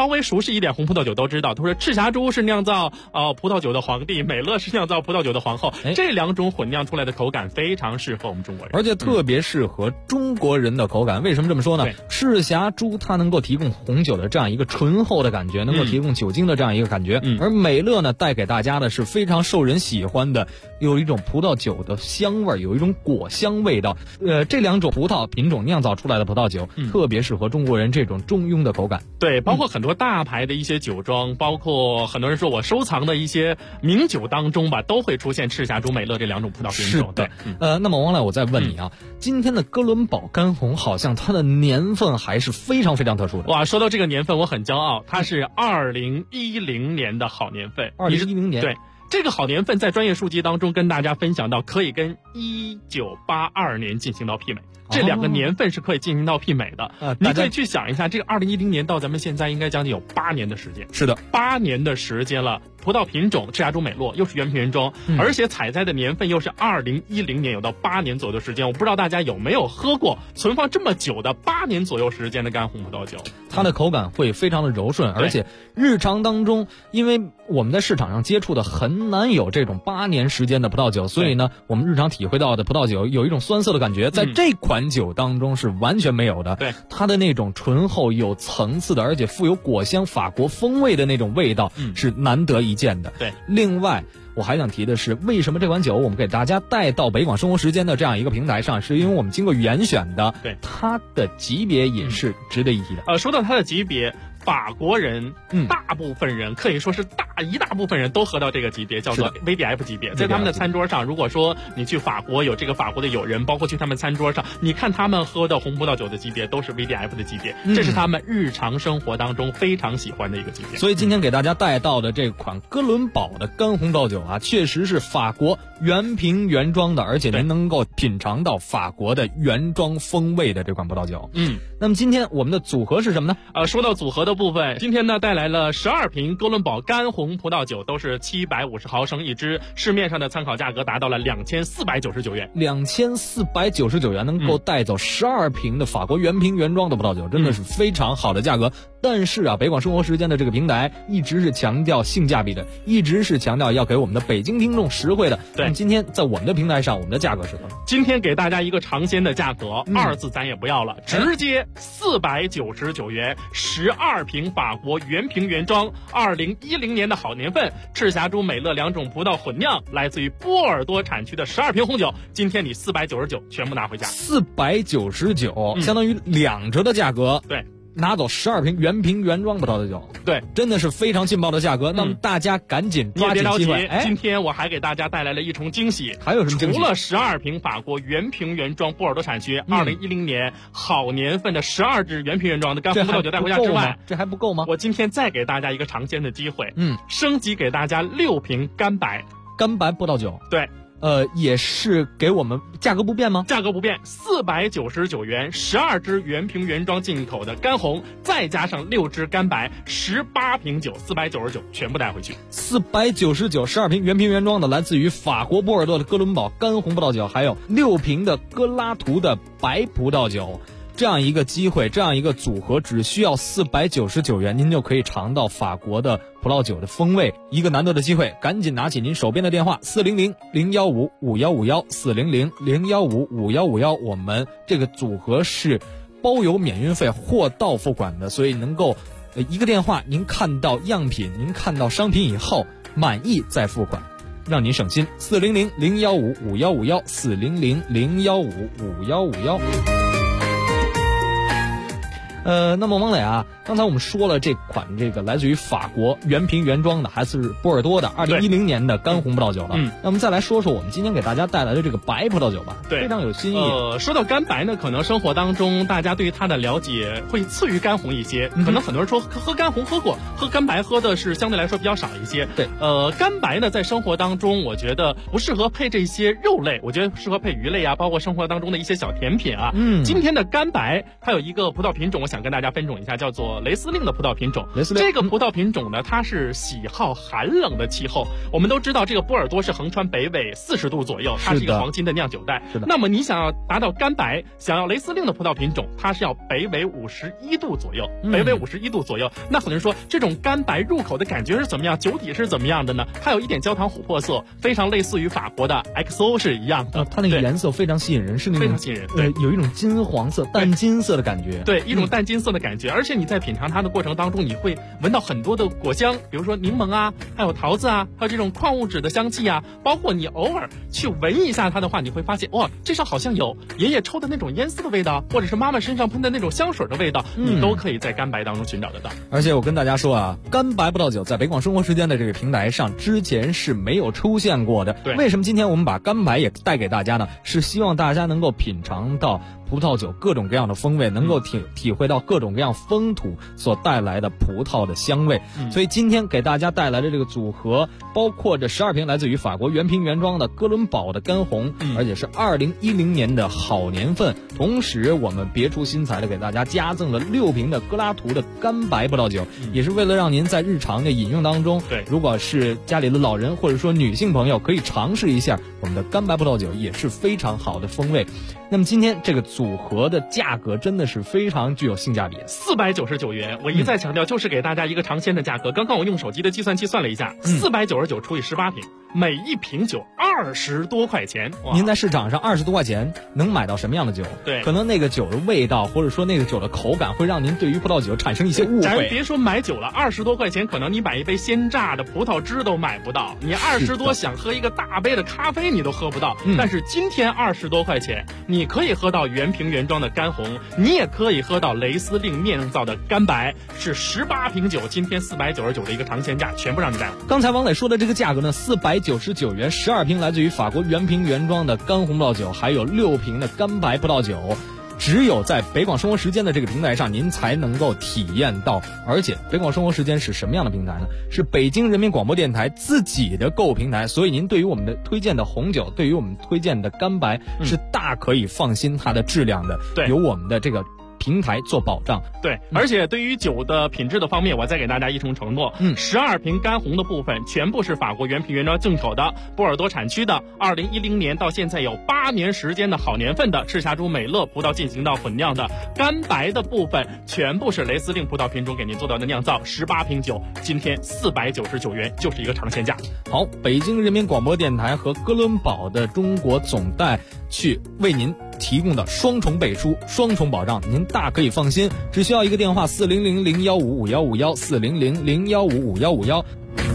稍微熟悉一点红葡萄酒都知道，他说赤霞珠是酿造葡萄酒的皇帝，美乐是酿造葡萄酒的皇后，这两种混酿出来的口感非常适合我们中国人， 而且特别适合中国人的口感。为什么这么说呢？赤霞珠它能够提供红酒的这样一个醇厚的感觉，能够提供酒精的这样一个感觉，而美乐呢带给大家的是非常受人喜欢的，有一种葡萄酒的香味，有一种果香味道。这两种葡萄品种酿造出来的葡萄酒，特别适合中国人这种中庸的口感。 对，包括很多大牌的一些酒庄，包括很多人说我收藏的一些名酒当中吧，都会出现赤霞珠、美乐这两种葡萄品种。 是的。那么王磊，我再问你啊，今天的哥伦堡干红好像它的年份还是非常非常特殊的。 哇，说到这个年份我很骄傲，它是2010年的好年份。 2010年。 对。这个好年份在专业书籍当中跟大家分享到，可以跟1982年进行到媲美，这两个年份是可以进行到媲美的。你可以去想一下，这个2010年到咱们现在应该将近有8年的时间。 是的 ，8年的时间了。葡萄品种赤霞珠美洛又是原瓶原装，而且采摘的年份又是2010年，有到8年左右的时间。我不知道大家有没有喝过存放这么久的8年左右时间的干红葡萄酒， 它的口感会非常的柔顺，而且日常当中，因为我们在市场上接触的很难有这种8年时间的葡萄酒，所以呢，我们日常体会到的葡萄酒有一种酸涩的感觉，在这款酒当中是完全没有的。 对， 它的那种醇厚有层次的，而且富有果香法国风味的那种味道，是难得一见的。 对， 另外我还想提的是，为什么这款酒我们给大家带到北广生活时间的这样一个平台上，是因为我们经过严选的， 对， 它的级别也是值得一提的。 说到它的级别，法国人大部分人可以说是一大部分人都喝到这个级别，叫做 VDF 级别。在他们的餐桌上，如果说你去法国有这个法国的友人，包括去他们餐桌上，你看他们喝的红葡萄酒的级别都是 VDF 的级别，这是他们日常生活当中非常喜欢的一个级别。 所以今天给大家带到的这款哥伦堡的干红葡萄酒啊，确实是法国原瓶原装的，而且您能够品尝到法国的原装风味的这款葡萄酒。那么今天我们的组合是什么呢？ 说到组合的部分，今天呢带来了12瓶哥伦堡干红葡萄酒，都是750毫升一支，市面上的参考价格达到了2499元。 2499元能够带走12瓶的法国原瓶原装的葡萄酒，真的是非常好的价格。但是啊，北广生活时间的这个平台一直是强调性价比的，一直是强调要给我们的北京听众实惠的。 对， 今天在我们的平台上，我们的价格是多少？ 今天给大家一个尝鲜的价格，2字咱也不要了，直接499元，12瓶法国原瓶原装，2010年的好年份，赤霞珠、美乐两种葡萄混酿，来自于波尔多产区的12瓶红酒，今天你499全部拿回家。 499，相当于2折的价格。 对。 拿走12瓶原瓶原装葡萄的酒， 对， 真的是非常劲爆的价格。那么大家赶紧抓紧机会。 今天我还给大家带来了一重惊喜， 还有什么惊喜？ 除了12瓶法国原瓶原装波尔多产区2010年好年份的12支原瓶原装的干红葡萄酒带回家之外， 这还不够吗？ 我今天再给大家一个尝鲜的机会，升级给大家6瓶干白葡萄酒。 对。 也是给我们价格不变吗？ 价格不变，499元，12支原瓶原装进口的干红，再加上6支干白，18瓶酒，499全部带回去。 499，12瓶原瓶原装的，来自于法国波尔多的哥伦堡干红葡萄酒，还有6瓶的格拉图的白葡萄酒。这样一个机会，这样一个组合，只需要499元，您就可以尝到法国的葡萄酒的风味。一个难得的机会，赶紧拿起您手边的电话400-015-5151，400-015-5151，我们这个组合是包邮免运费，货到付款的，所以能够一个电话，您看到样品，您看到商品以后满意再付款，让您省心。400-015-5151，400-015-5151。那么王磊啊，刚才我们说了这款这个来自于法国原瓶原装的，还是波尔多的2010年的干红葡萄酒了。那我们再来说说我们今天给大家带来的这个白葡萄酒吧， 对， 非常有新意。 说到干白呢，可能生活当中大家对于它的了解会次于干红一些，可能很多人说喝干红喝过，喝干白喝的是相对来说比较少一些。 对， 干白呢在生活当中，我觉得不适合配这些肉类，我觉得适合配鱼类啊，包括生活当中的一些小甜品啊。今天的干白它有一个葡萄品种，我想跟大家分种一下，叫做雷司令的葡萄品种。 雷司令这个葡萄品种呢，它是喜好寒冷的气候。我们都知道，这个波尔多是横穿北纬40度左右，它是一个黄金的酿酒带。 是的。 那么你想要达到干白，想要雷司令的葡萄品种，它是要北纬51度左右，北纬51度左右。那很多人说，这种干白入口的感觉是怎么样？酒体是怎么样的呢？它有一点焦糖琥珀色，非常类似于法国的 XO 是一样的。 它那个颜色非常吸引人，是那种非常吸引人，对， 有一种金黄色、淡金色的感觉。 对，一种淡金色的感觉。而且你在品尝它的过程当中，你会闻到很多的果香，比如说柠檬啊，还有桃子啊，还有这种矿物质的香气啊。包括你偶尔去闻一下它的话，你会发现，哇，这上好像有爷爷抽的那种烟丝的味道，或者是妈妈身上喷的那种香水的味道，你都可以在干白当中寻找得到。 而且我跟大家说啊，干白葡萄酒在北广生活时间的这个平台上之前是没有出现过的。 对， 为什么今天我们把干白也带给大家呢？是希望大家能够品尝到葡萄酒各种各样的风味，能够体会到各种各样风土所带来的葡萄的香味。所以今天给大家带来的这个组合，包括这12瓶来自于法国原瓶原装的哥伦堡的干红，而且是2010年的好年份。同时我们别出心裁的给大家加赠了6瓶的格拉图的干白葡萄酒，也是为了让您在日常的饮用当中， 对， 如果是家里的老人或者说女性朋友可以尝试一下我们的干白葡萄酒，也是非常好的风味。那么今天这个组合的价格真的是非常具有性价比 ，499元。我一再强调，就是给大家一个尝鲜的价格。刚刚我用手机的计算器算了一下，499除以18瓶，每一瓶酒20多块钱。 您在市场上20多块钱能买到什么样的酒？ 对， 可能那个酒的味道或者说那个酒的口感会让您对于葡萄酒产生一些误会。 咱别说买酒了，20多块钱可能你买一杯鲜榨的葡萄汁都买不到，你20多想喝一个大杯的咖啡你都喝不到。但是今天20多块钱，你可以喝到原瓶原装的干红，你也可以喝到雷司令酿造的干白，是18瓶酒，今天499的一个尝鲜价，全部让你带。 刚才王磊说的这个价格呢，499元，12瓶来自于法国原瓶原装的干红葡萄酒，还有6瓶的干白葡萄酒。只有在北广生活时间的这个平台上，您才能够体验到。而且北广生活时间是什么样的平台呢？是北京人民广播电台自己的购物平台，所以您对于我们的推荐的红酒，对于我们推荐的干白，是大可以放心它的质量的。 对， 有我们的这个平台做保障。 对，而且对于酒的品质的方面，我再给大家一重承诺，12瓶干红的部分全部是法国原瓶原装进口的，波尔多产区的，2010年到现在有8年时间的好年份的赤霞珠美乐葡萄进行到混酿的，干白的部分全部是雷司令葡萄品种给您做到的酿造，18瓶酒，今天499元就是一个尝鲜价。 好，北京人民广播电台和哥伦堡的中国总代去为您提供的双重背书、双重保障，您大可以放心，只需要一个电话400-015-5151，400-015-5151。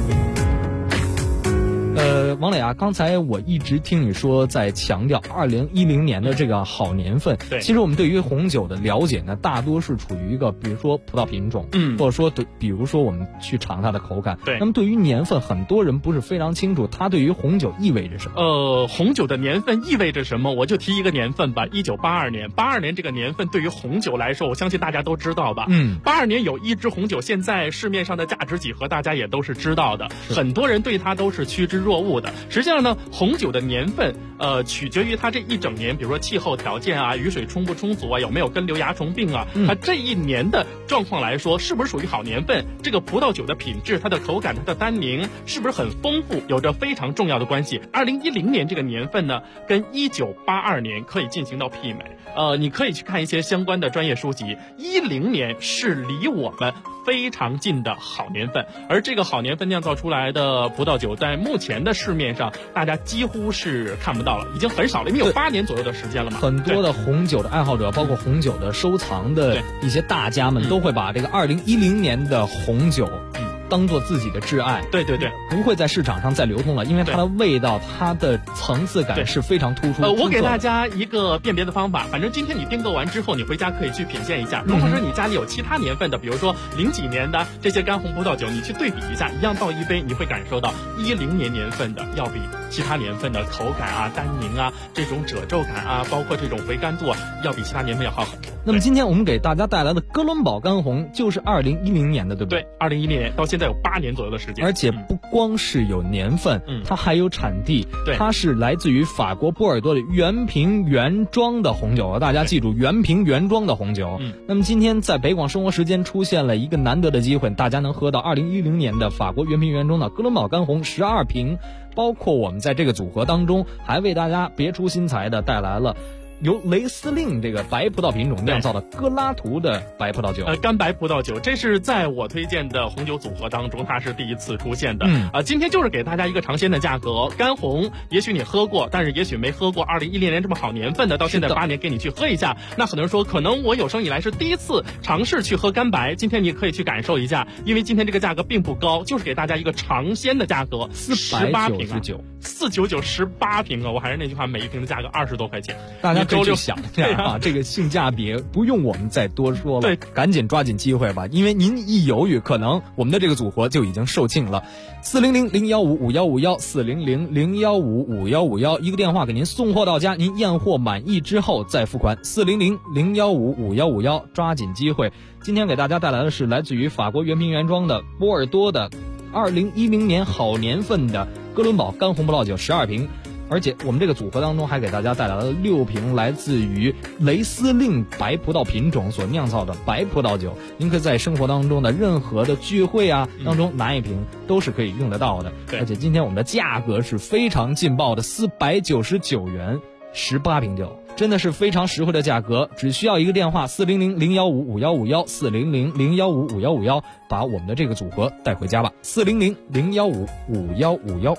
王磊啊，刚才我一直听你说在强调2010年的这个好年份。 对， 其实我们对于红酒的了解呢，大多是处于一个比如说葡萄品种，或者说比如说我们去尝它的口感。 对， 那么对于年份，很多人不是非常清楚它对于红酒意味着什么。 红酒的年份意味着什么？我就提一个年份吧，1982年。82年这个年份对于红酒来说，我相信大家都知道吧。82年有一支红酒，现在市面上的价值几何大家也都是知道的，很多人对它都是趋之若鹜的。实际上呢，红酒的年份取决于它这一整年，比如说气候条件啊，雨水充不充足啊，有没有根瘤蚜虫病啊，它这一年的状况来说，是不是属于好年份？这个葡萄酒的品质、它的口感、它的单宁是不是很丰富，有着非常重要的关系。2010年这个年份呢，跟1982年可以进行到媲美。你可以去看一些相关的专业书籍，10年是离我们非常近的好年份，而这个好年份酿造出来的葡萄酒，在目前的市面上，大家几乎是看不到了，已经很少了，因为有8年左右的时间了嘛。 很多的红酒的爱好者，包括红酒的收藏的一些大家们，都会把这个2010年的红酒当做自己的挚爱。 对对对， 不会在市场上再流通了，因为它的味道、它的层次感是非常突出。 我给大家一个辨别的方法，反正今天你订购完之后，你回家可以去品鉴一下。如果说你家里有其他年份的，比如说0几年的这些干红葡萄酒，你去对比一下，一样倒一杯，你会感受到10年年份的要比其他年份的口感啊、单宁啊、这种褶皱感啊，包括这种回甘度啊，要比其他年份要好很多。 那么今天我们给大家带来的哥伦堡干红就是2010年的，对不对？ 对，2010年到现在现在有8年左右的时间。 而且不光是有年份，它还有产地， 对， 它是来自于法国波尔多的原瓶原装的红酒，大家记住原瓶原装的红酒。那么今天在北广生活时间出现了一个难得的机会，大家能喝到2010年的法国原瓶原装的哥伦堡干红12瓶，包括我们在这个组合当中还为大家别出心裁的带来了由雷司令这个白葡萄品种酿造的戈拉图的白葡萄酒， 干白葡萄酒，这是在我推荐的红酒组合当中，它是第一次出现的。今天就是给大家一个尝鲜的价格，干红，也许你喝过，但是也许没喝过2010年这么好年份的，到现在8年给你去喝一下。那很多人说，可能我有生以来是第一次尝试去喝干白，今天你可以去感受一下，因为今天这个价格并不高，就是给大家一个尝鲜的价格，18瓶啊，499 18瓶啊，我还是那句话，每一瓶的价格20多块钱， 大家可以去想一下啊，这个性价比不用我们再多说了， 对， 赶紧抓紧机会吧，因为您一犹豫，可能我们的这个组合就已经售罄了。400-015-5151，400-015-5151，一个电话给您送货到家，您验货满意之后再付款。400-015-5151，抓紧机会。今天给大家带来的是来自于法国原瓶原装的波尔多的2010年好年份的哥伦堡干红葡萄酒12瓶。而且我们这个组合当中还给大家带来了6瓶来自于雷司令白葡萄品种所酿造的白葡萄酒，您可以在生活当中的任何的聚会啊当中拿一瓶都是可以用得到的。而且今天我们的价格是非常劲爆的，499元18瓶酒，真的是非常实惠的价格，只需要一个电话400-015-5151 400-015-5151，把我们的这个组合带回家吧。400-015-5151。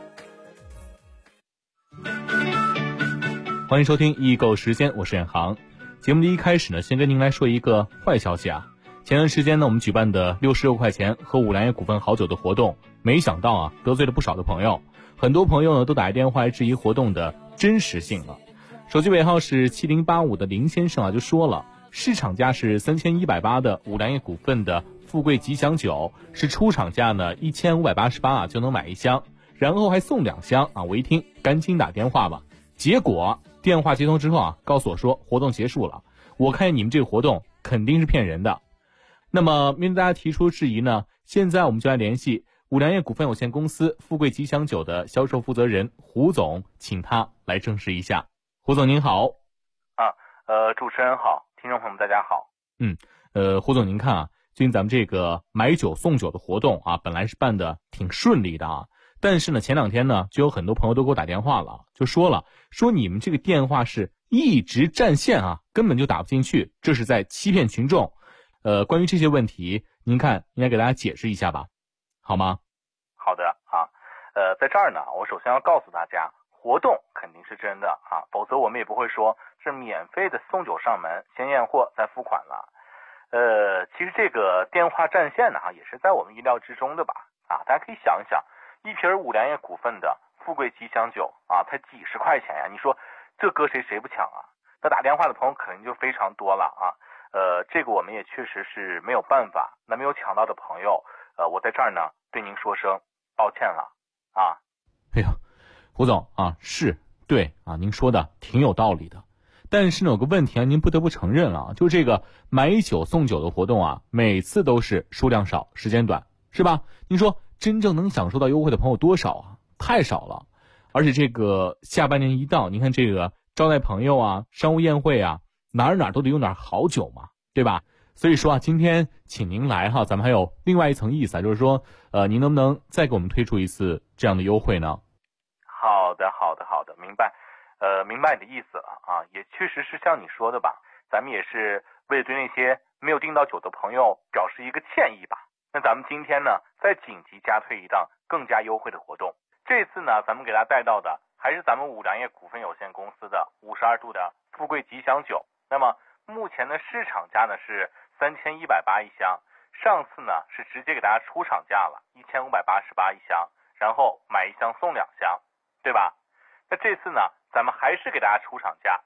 欢迎收听易购时间，我是远航。节目的一开始呢，先跟您来说一个坏消息啊。前段时间呢，我们举办的66块钱喝五粮液股份好酒的活动，没想到啊，得罪了不少的朋友。很多朋友呢，都打电话来质疑活动的真实性了。手机尾号是7085的林先生啊，就说了，市场价是3180的五粮液股份的富贵吉祥酒，是出厂价呢1588啊就能买1箱，然后还送2箱啊。我一听，赶紧打电话吧。结果电话接通之后啊，告诉我说活动结束了。我看你们这个活动肯定是骗人的。那么面对大家提出质疑呢，现在我们就来联系五粮液股份有限公司富贵吉祥酒的销售负责人胡总，请他来证实一下。胡总您好。 主持人好，听众朋友们大家好。 胡总您看啊，最近咱们这个买酒送酒的活动啊，本来是办的挺顺利的啊。但是呢，前2天呢，就有很多朋友都给我打电话了，就说你们这个电话是一直占线啊，根本就打不进去，这是在欺骗群众。关于这些问题，您看应该给大家解释一下吧，好吗？ 好的啊，在这儿呢，我首先要告诉大家，活动肯定是真的啊，否则我们也不会说是免费的送酒上门，先验货再付款了。其实这个电话占线呢，也是在我们意料之中的吧？啊，大家可以想一想。一瓶五粮液股份的富贵吉祥酒啊，才几十块钱呀！你说这搁谁不抢啊？那打电话的朋友肯定就非常多了啊。这个我们也确实是没有办法。那没有抢到的朋友，我在这儿呢对您说声抱歉了啊。 哎呀，胡总啊，是对啊，您说的挺有道理的。但是呢，有个问题啊，您不得不承认了，就这个买酒送酒的活动啊，每次都是数量少，时间短，是吧？您说真正能享受到优惠的朋友多少啊？太少了。而且这个下半年一到，您看这个招待朋友啊、商务宴会啊，哪儿都得用点好酒嘛，对吧？所以说啊，今天请您来哈，咱们还有另外一层意思啊，就是说，您能不能再给我们推出一次这样的优惠呢？ 好的，明白。明白你的意思了啊，也确实是像你说的吧，咱们也是为了对那些没有订到酒的朋友表示一个歉意吧。那咱们今天呢，再紧急加推一档更加优惠的活动。这次呢，咱们给大家带到的还是咱们五粮液股份有限公司的52度的富贵吉祥酒。那么目前的市场价呢是3180一箱，上次呢是直接给大家出厂价了1588一箱，然后买1箱送2箱，对吧？那这次呢，咱们还是给大家出厂价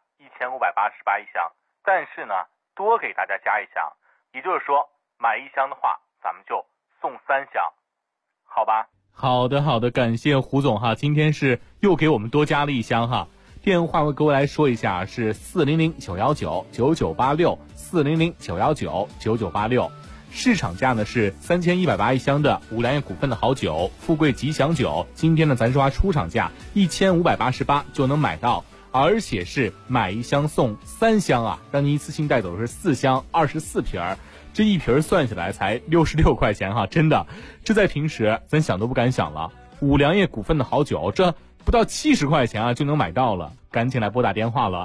1588一箱，但是呢多给大家加1箱，也就是说买1箱的话，咱们就送3箱，好吧？ 好的，感谢胡总哈，今天是又给我们多加了1箱哈。电话我各位来说一下，是400-919-9986 400-919-9986。 市场价呢是3180一箱的五粮液股份的好酒富贵吉祥酒，今天呢咱说出厂价1588就能买到，而且是买1箱送3箱啊，让你一次性带走的是4箱24瓶儿，这一瓶算下来才66块钱哈，真的，这在平时咱想都不敢想了。五粮液股份的好酒，这不到70块钱啊就能买到了，赶紧来拨打电话了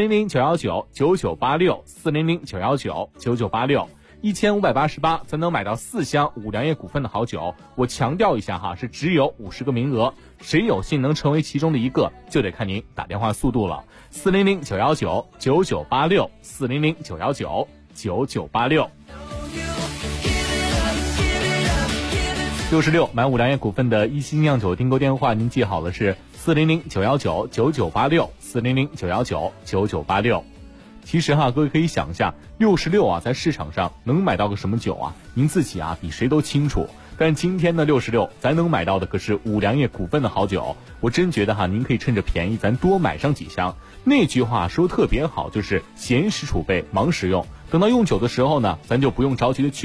，400-919-9986，400-919-9986，1588咱能买到4箱五粮液股份的好酒。我强调一下哈，是只有50个名额，谁有幸能成为其中的一个，就得看您打电话速度了。400-919-9986，400-919-9986。66买五粮液股份的一星酿酒订购电话，您记好了是400-919-9986，400-919-9986。其实哈，各位可以想一下，66啊，在市场上能买到个什么酒啊？您自己啊，比谁都清楚。但今天的66，咱能买到的可是五粮液股份的好酒。我真觉得哈，您可以趁着便宜，咱多买上几箱。那句话说特别好，就是闲时储备，忙时用。等到用酒的时候呢，咱就不用着急的去